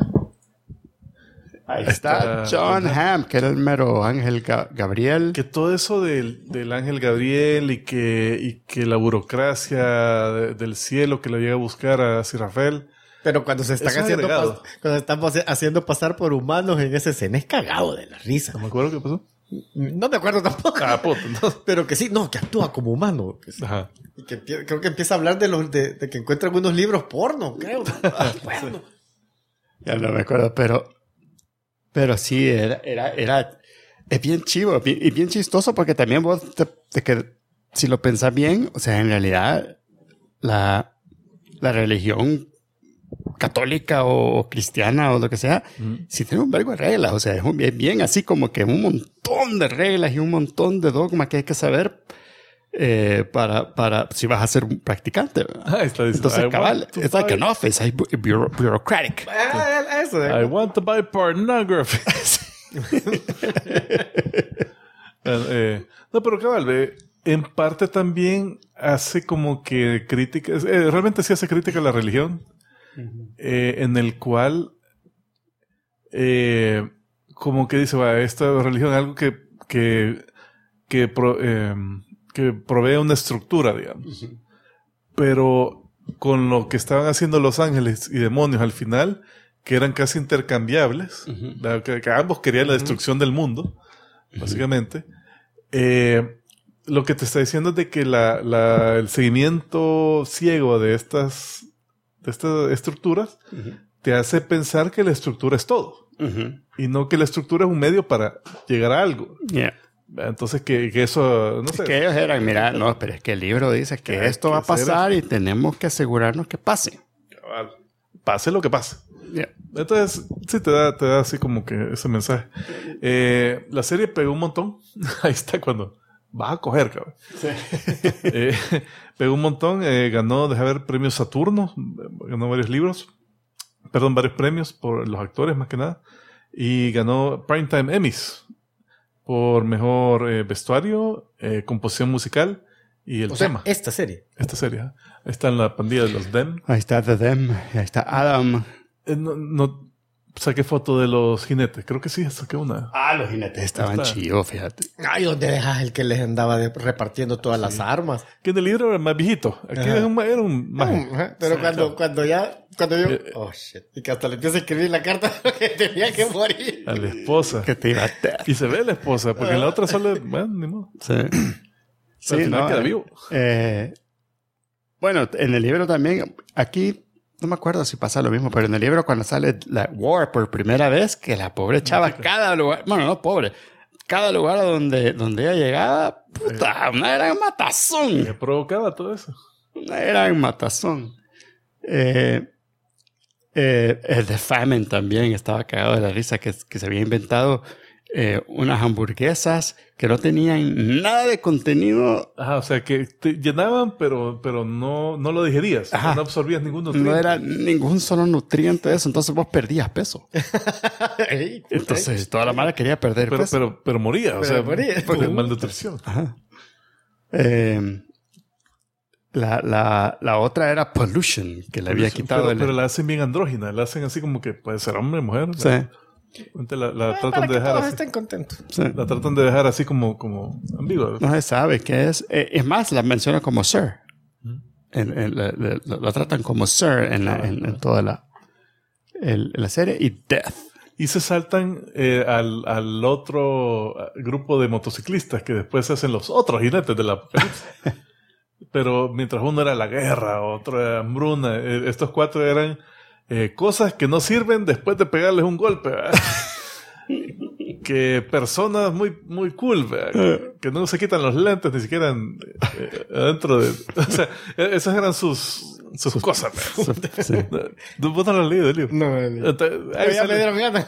Ahí está John Hamm, que era el mero Ángel Gabriel. Que todo eso del ángel Gabriel y que la burocracia del cielo que lo llega a buscar a Sir Rafael. Pero cuando se están Eso es haciendo agregado. cuando están haciendo pasar por humanos en esa escena, es cagado de la risa. No me acuerdo qué pasó. No me acuerdo tampoco. Puta, no. Pero que sí, que actúa como humano. Ajá. Y que creo que empieza a hablar de que encuentra algunos libros porno, creo. Bueno. Ya no me acuerdo, pero sí, es bien chivo y bien chistoso porque también vos, que si lo pensás bien, o sea, en realidad la religión católica o cristiana o lo que sea, sí tiene un vergo de reglas, o sea, es bien así como que un montón de reglas y un montón de dogmas que hay que saber para si vas a ser un practicante. ¿Verdad? Está diciendo, Entonces, I cabal, want to it's like buy- an office, hay bureaucratic. Eso. I want to buy pornography. No, pero cabal, en parte también hace como que crítica, realmente sí hace crítica a la religión, en el cual como que dice, esta religión es algo que provee una estructura, digamos. Pero con lo que estaban haciendo los ángeles y demonios al final, que eran casi intercambiables, que ambos querían la destrucción del mundo, básicamente, lo que te está diciendo es de que el seguimiento ciego de estas estructuras te hace pensar que la estructura es todo. y no que la estructura es un medio para llegar a algo. Yeah. Entonces que eso, no sé. Que ellos eran, mira, no, pero es que el libro dice que esto va a pasar y tenemos que asegurarnos que pase. Cabal. Pase lo que pase. Yeah. Entonces, sí, te da así como que ese mensaje. La serie pegó un montón. Ahí está cuando vas a coger, cabrón. Sí. Pegó un montón. Ganó, deja ver, premios Saturno. Ganó varios varios premios por los actores, más que nada. Y ganó Primetime Emmys por mejor vestuario, composición musical y el tema. Esta serie. Esta serie. Ahí está en la pandilla de los Dem. Ahí está The Them, ahí está Adam. No saqué foto de los jinetes. Creo que sí, saqué una. Los jinetes estaban chidos, fíjate. Ay, ¿dónde dejas el que les andaba repartiendo todas las armas? Que en el libro era más viejito. Aquí era un maje. Pero cuando yo... oh, shit. Y que hasta le empieza a escribir la carta que tenía que morir. A la esposa. Que te iba a dar. Y se ve la esposa, porque en la otra solo... Bueno, ni modo. Sí. Sí, al final queda vivo. Bueno, en el libro también, aquí... No me acuerdo si pasa lo mismo, pero en el libro cuando sale la War por primera vez, que la pobre chava, cada lugar, bueno, no pobre, cada lugar donde ella llegaba, puta, una gran matazón. Me provocaba todo eso. Una gran matazón. El de Famine también estaba cagado de la risa que se había inventado unas hamburguesas que no tenían nada de contenido. Ajá, o sea, que te llenaban, pero no lo digerías. Ajá. No absorbías ningún nutriente. No era ningún solo nutriente de eso, entonces vos perdías peso. Entonces toda la mala quería perder peso. Pero moría, o sea, moría. por malnutrición. Ajá. La otra era Pollution, que le había quitado pero la hacen bien andrógina, la hacen así como que puede ser hombre, mujer. Sí. La tratan para de que dejar todos así. estén contentos. Sí. La tratan de dejar así como ambigua. No se sabe qué es. Es más, la menciona como Sir. La tratan como Sir en toda la serie. Y Death. Y se saltan al otro grupo de motociclistas que después se hacen los otros jinetes de la apocalipsis. Pero mientras uno era la guerra, otro era hambruna, estos cuatro eran cosas que no sirven después de pegarles un golpe. Que personas muy, muy cool, que no se quitan los lentes ni siquiera adentro de... O sea, esas eran sus cosas. Sí. ¿Vos no lo has leído el libro? No, Ahí ya sale. me dieron ganas.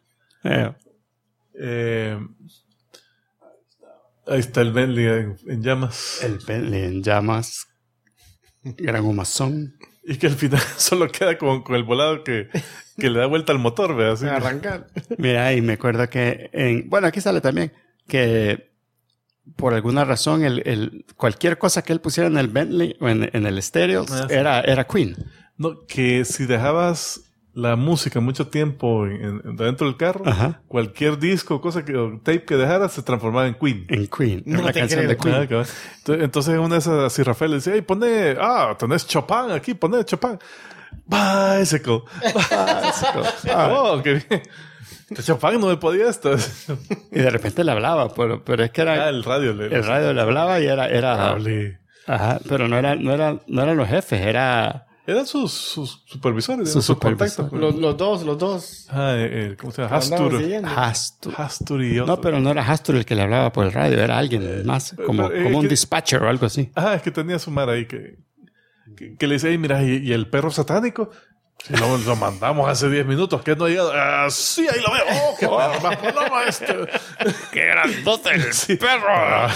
Ahí está el Bentley en llamas. El Bentley en llamas. Gran humazón. Y que al final solo queda con el volado que le da vuelta al motor, ¿verdad? Así. Arrancar. Mira, y me acuerdo que bueno, aquí sale también que por alguna razón cualquier cosa que él pusiera en el Bentley o en el estéreo era Queen. No, que si dejabas la música mucho tiempo dentro del carro, Ajá. cualquier disco o tape que dejaras se transformaba en Queen. En Queen. No una te canción creo. de Queen. Ah, cabrón. Entonces una de esas, así Rafael le decía, hey, tenés Chopin aquí, poné Chopin. Bicycle. Oh, qué bien. Chopin no me podía esto. Y de repente le hablaba, pero es que era... El radio el radio le hablaba y era ajá, pero no eran los jefes, eran sus supervisores. Sus su contacto. supervisores. Los dos. ¿Cómo se llama? Hastur. y otro. No, pero no era Hastur el que le hablaba por el radio, era alguien más, como un dispatcher o algo así. Es que tenía su mar ahí que le dice, hey, mira, ¿y el perro satánico? Sí, lo mandamos hace 10 minutos, que no ha llegado. Sí, ahí lo veo. ¡Oh, qué perro más paloma este! ¡Qué grandote el perro!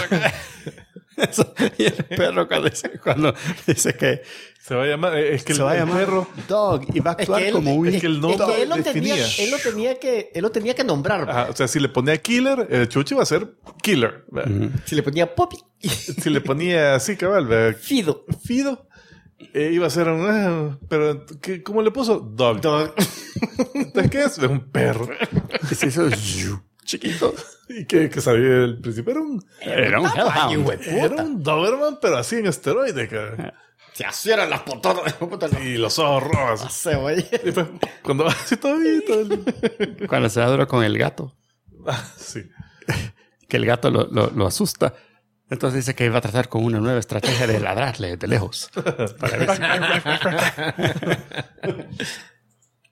Y el perro cuando dice que se va a llamar, es que se va a llamar perro Dog y va a actuar como un... es que el nombre él lo tenía que nombrar. Ajá, o sea, si le ponía Killer, el Chuchi va a ser Killer. Si le ponía Poppy. Si le ponía así, cabal, ¿verdad? Fido. Iba a ser pero ¿cómo le puso? Dog. Entonces, ¿qué es? Es un perro. Y se hizo chiquito. Y que sabía el principio Era un Hellhound. Era un Doberman, pero así en esteroide, cara. Se hacían las pototas. Y los ojos rojos. Cebolla. Y pues, cuando va así todito. Cuando se da duro con el gato. Sí. Que el gato lo asusta. Entonces dice que iba a tratar con una nueva estrategia de ladrarle de lejos. Para ver si...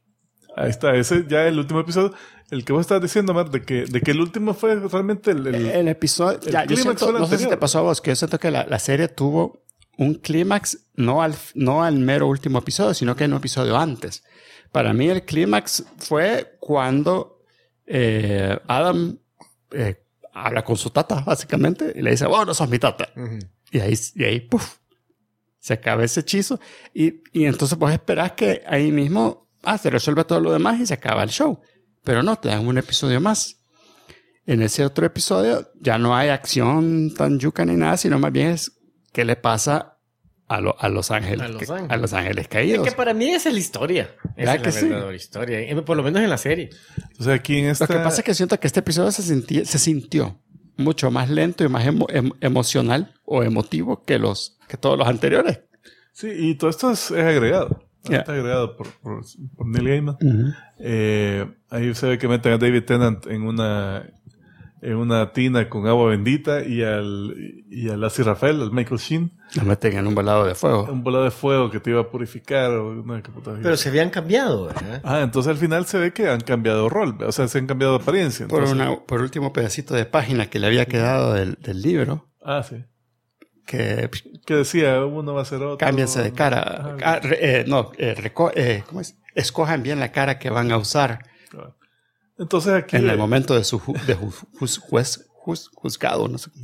Ahí está, ese ya el último episodio. El que vos estabas diciendo, Mar, de que el último fue realmente el episodio. el Ya, yo clímax siento, fue el no sé si anterior. te pasó a vos, que yo siento que la serie tuvo un clímax no al mero último episodio, sino que en un episodio antes. Para mí el clímax fue cuando Adam habla con su tata, básicamente, y le dice, no sos mi tata. Y ahí, ¡puf! Se acaba ese hechizo. Y entonces vos esperás que ahí mismo se resuelve todo lo demás y se acaba el show. Pero no, te dan un episodio más. En ese otro episodio ya no hay acción tan yuca ni nada, sino más bien es qué le pasa a Los Ángeles. A Los Ángeles Caídos. Es que para mí esa es la historia. Esa es la que sí? verdadera historia. Por lo menos en la serie. Entonces aquí en esta... Lo que pasa es que siento que este episodio se sintió mucho más lento y más emocional o emotivo que todos los anteriores. Sí, y todo esto es agregado. Yeah. Está agregado por Neil Gaiman. Ahí se ve que meten a David Tennant en una tina con agua bendita y al Así Rafael, al Michael Sheen. Lo meten en un volado de fuego. Un volado de fuego que te iba a purificar. Pero se habían cambiado, ¿verdad? Entonces al final se ve que han cambiado rol. O sea, se han cambiado de apariencia. Por último pedacito de página que le había quedado del libro. Sí. Que decía, uno va a ser otro. Cámbiense de cara. ¿Cómo es? Escojan bien la cara que van a usar. Entonces aquí... En el momento de su juzgado. No sé.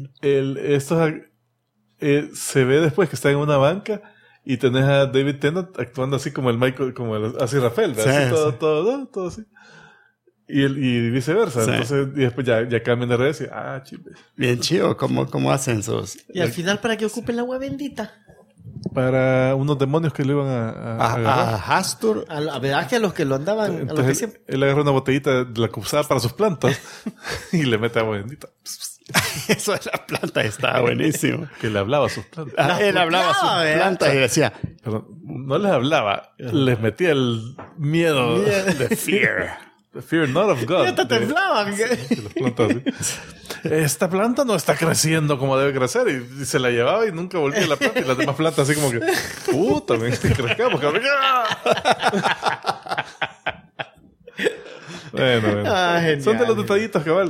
Se ve después que está en una banca y tenés a David Tennant actuando así como el Michael, como así Rafael, ¿verdad? Sí, así, todo así. Y viceversa. Sí. Entonces, y después ya cambian de redes y, chile. Bien chido, ¿cómo hacen sus...? Y al final, ¿para qué ocupen la agua bendita? Para unos demonios que le iban a agarrar. A Hastur. A verdad que a los que lo andaban... a los que Entonces, siempre... él agarra una botellita de la que usaba para sus plantas y le mete agua bendita. Eso de las plantas estaba buenísimo. Que le hablaba a sus plantas. Él hablaba a sus plantas y decía... Perdón, no les hablaba, les metía el miedo. The fear. The fear not of God. Ya te temblaba, de las plantas, ¿sí? Esta planta no está creciendo como debe crecer. Y se la llevaba y nunca volvía a la planta. Y las demás plantas así como que... Puta, me crezcamos, cabrón. Bueno. Son de los detallitos, cabal,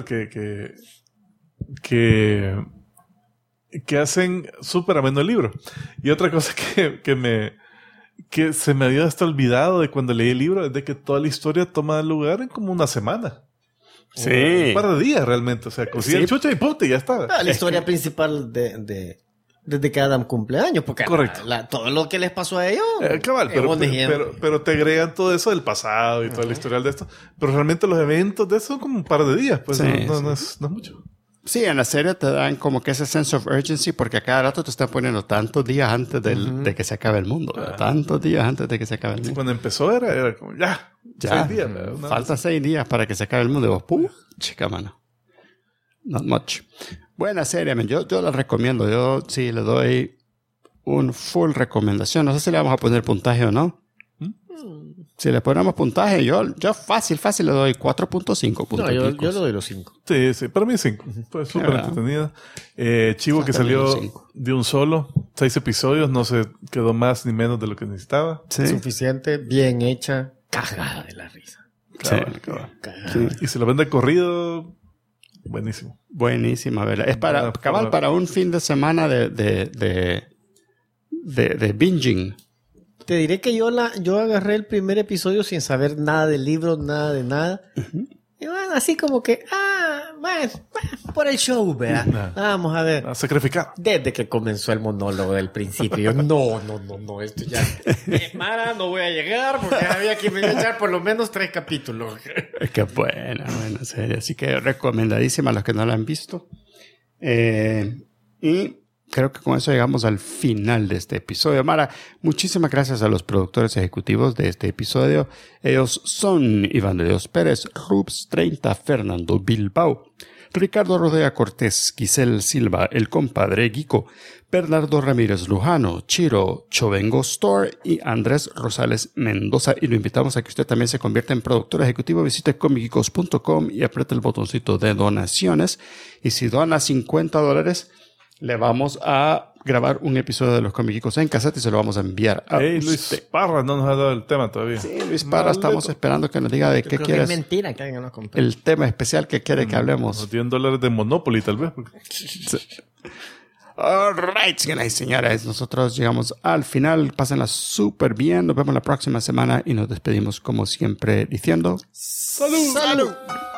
que hacen súper ameno el libro. Y otra cosa que se me había hasta olvidado de cuando leí el libro es de que toda la historia toma lugar en como una semana. Sí. Un par de días realmente. O sea, consigue el chucha y puta y ya está. La historia principal desde que Adam cumple años. Porque correcto. todo lo que les pasó a ellos... Cabal, pero te agregan todo eso del pasado y toda la historial de esto. Pero realmente los eventos de eso son como un par de días. Pues no es mucho. Sí, en la serie te dan como que ese sense of urgency porque a cada rato te están poniendo tantos días antes de que se acabe el mundo. Tantos días antes de que se acabe el mundo. Cuando empezó era como, 6 días. Falta 6 días para que se acabe el mundo. Y vos, chica mano. Not much. Buena serie, man. Yo la recomiendo. Yo sí le doy un full recomendación. No sé si le vamos a poner puntaje o no. Si le ponemos puntaje, yo fácil le doy 4.5. No, yo le doy los 5. Sí, para mí 5. Fue súper entretenida. Chivo que salió de un solo, 6 episodios, no se quedó más ni menos de lo que necesitaba. Sí. Suficiente, bien hecha, cagada de la risa. Cabal. Sí. Y se lo vende corrido, buenísimo. Buenísima, ¿verdad? Es para un fin de semana de binging. Te diré que yo agarré el primer episodio sin saber nada del libro, nada de nada. Y bueno, así como que, bueno, por el show, ¿verdad? Vamos a ver. A sacrificar. Desde que comenzó el monólogo del principio, yo, no, esto ya... Mara, no voy a llegar porque había que me iba a echar por lo menos 3 capítulos. Qué buena serie. Así que recomendadísima a los que no la han visto. Y creo que con eso llegamos al final de este episodio. Mara, muchísimas gracias a los productores ejecutivos de este episodio. Ellos son Iván de Dios Pérez, Rubs 30, Fernando Bilbao, Ricardo Rodea Cortés, Giselle Silva, el compadre Guico, Bernardo Ramírez Lujano, Chiro Chovengo Store y Andrés Rosales Mendoza. Y lo invitamos a que usted también se convierta en productor ejecutivo. Visite comicgeekos.com y apriete el botoncito de donaciones. Y si dona $50, Le vamos a grabar un episodio de los Comiquicos en cassette y se lo vamos a enviar a Hey, usted. Luis Parra no nos ha dado el tema todavía. Sí, Luis Parra, estamos esperando que nos diga de qué Creo que quieres. es mentira que alguien nos compre. El tema especial que quiere que Unos hablemos. $10 de Monopoly, tal vez. Alright, señoras y señores, nosotros llegamos al final. Pásenla súper bien. Nos vemos la próxima semana y nos despedimos como siempre diciendo ¡Salud! ¡Salud!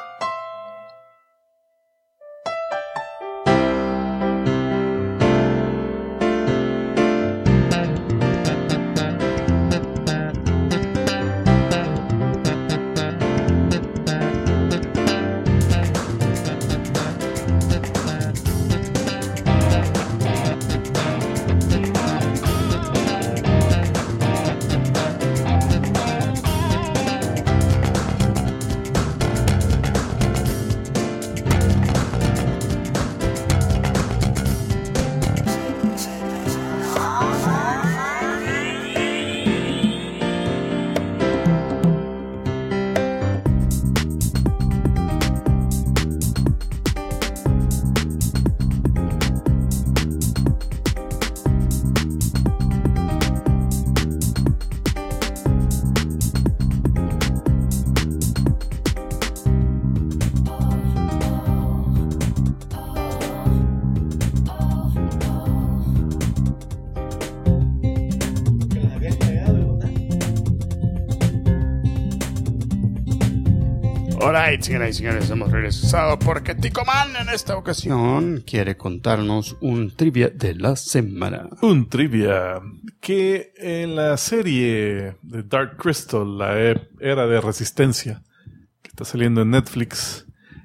Alright, señoras y señores, hemos regresado porque Tico Man en esta ocasión quiere contarnos un trivia de la semana. Un trivia que en la serie de Dark Crystal, la era de Resistencia, que está saliendo en Netflix,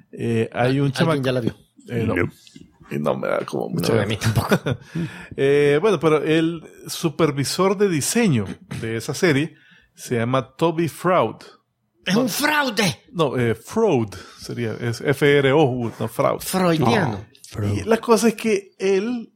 hay un chamaco. ¿Alguien ya la vio? No. Y no me da como mucha No, a mí tampoco. bueno, pero el supervisor de diseño de esa serie se llama Toby Froud. ¡Es un fraude! No, Froud sería, es F-R-O-U, no Froud. Freudiano. Y la cosa es que él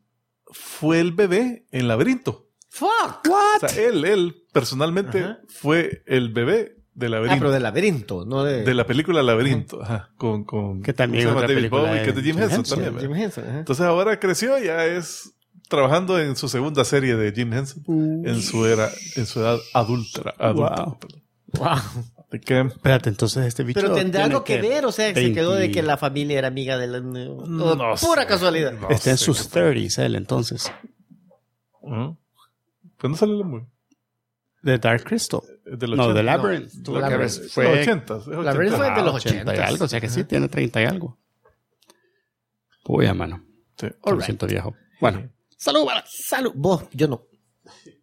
fue el bebé en Laberinto. ¡Fuck! O sea, él personalmente fue el bebé de Laberinto. Ah, pero de laberinto, no de... De la película Laberinto, ajá, con Que también ¿cómo se llama? otra David película Bowie, que es de Jim Henson Henson, también. Jim ¿verdad? Henson, ajá. Entonces ahora creció, ya es trabajando en su segunda serie de Jim Henson, en su edad adulta. Wow. Perdón. Wow. Así que, Espérate, entonces este bicho Pero tendrá tiene algo que ver, o sea, que se quedó de 20. que la familia era amiga de la... No pura sé. casualidad. No Está en sé sus qué 30s él, entonces. Pues no sale la movie. De Dark Crystal. Es del No, 80. de Labyrinth. No, Tú lo que Labyrinth. ves fue 80. Labyrinth fue de los 80 y 80s. algo, o sea que sí, tiene 30 y algo. Uy, a mano. Sí. Lo siento, viejo. Bueno. Salud, bala. Salud. Vos, yo no.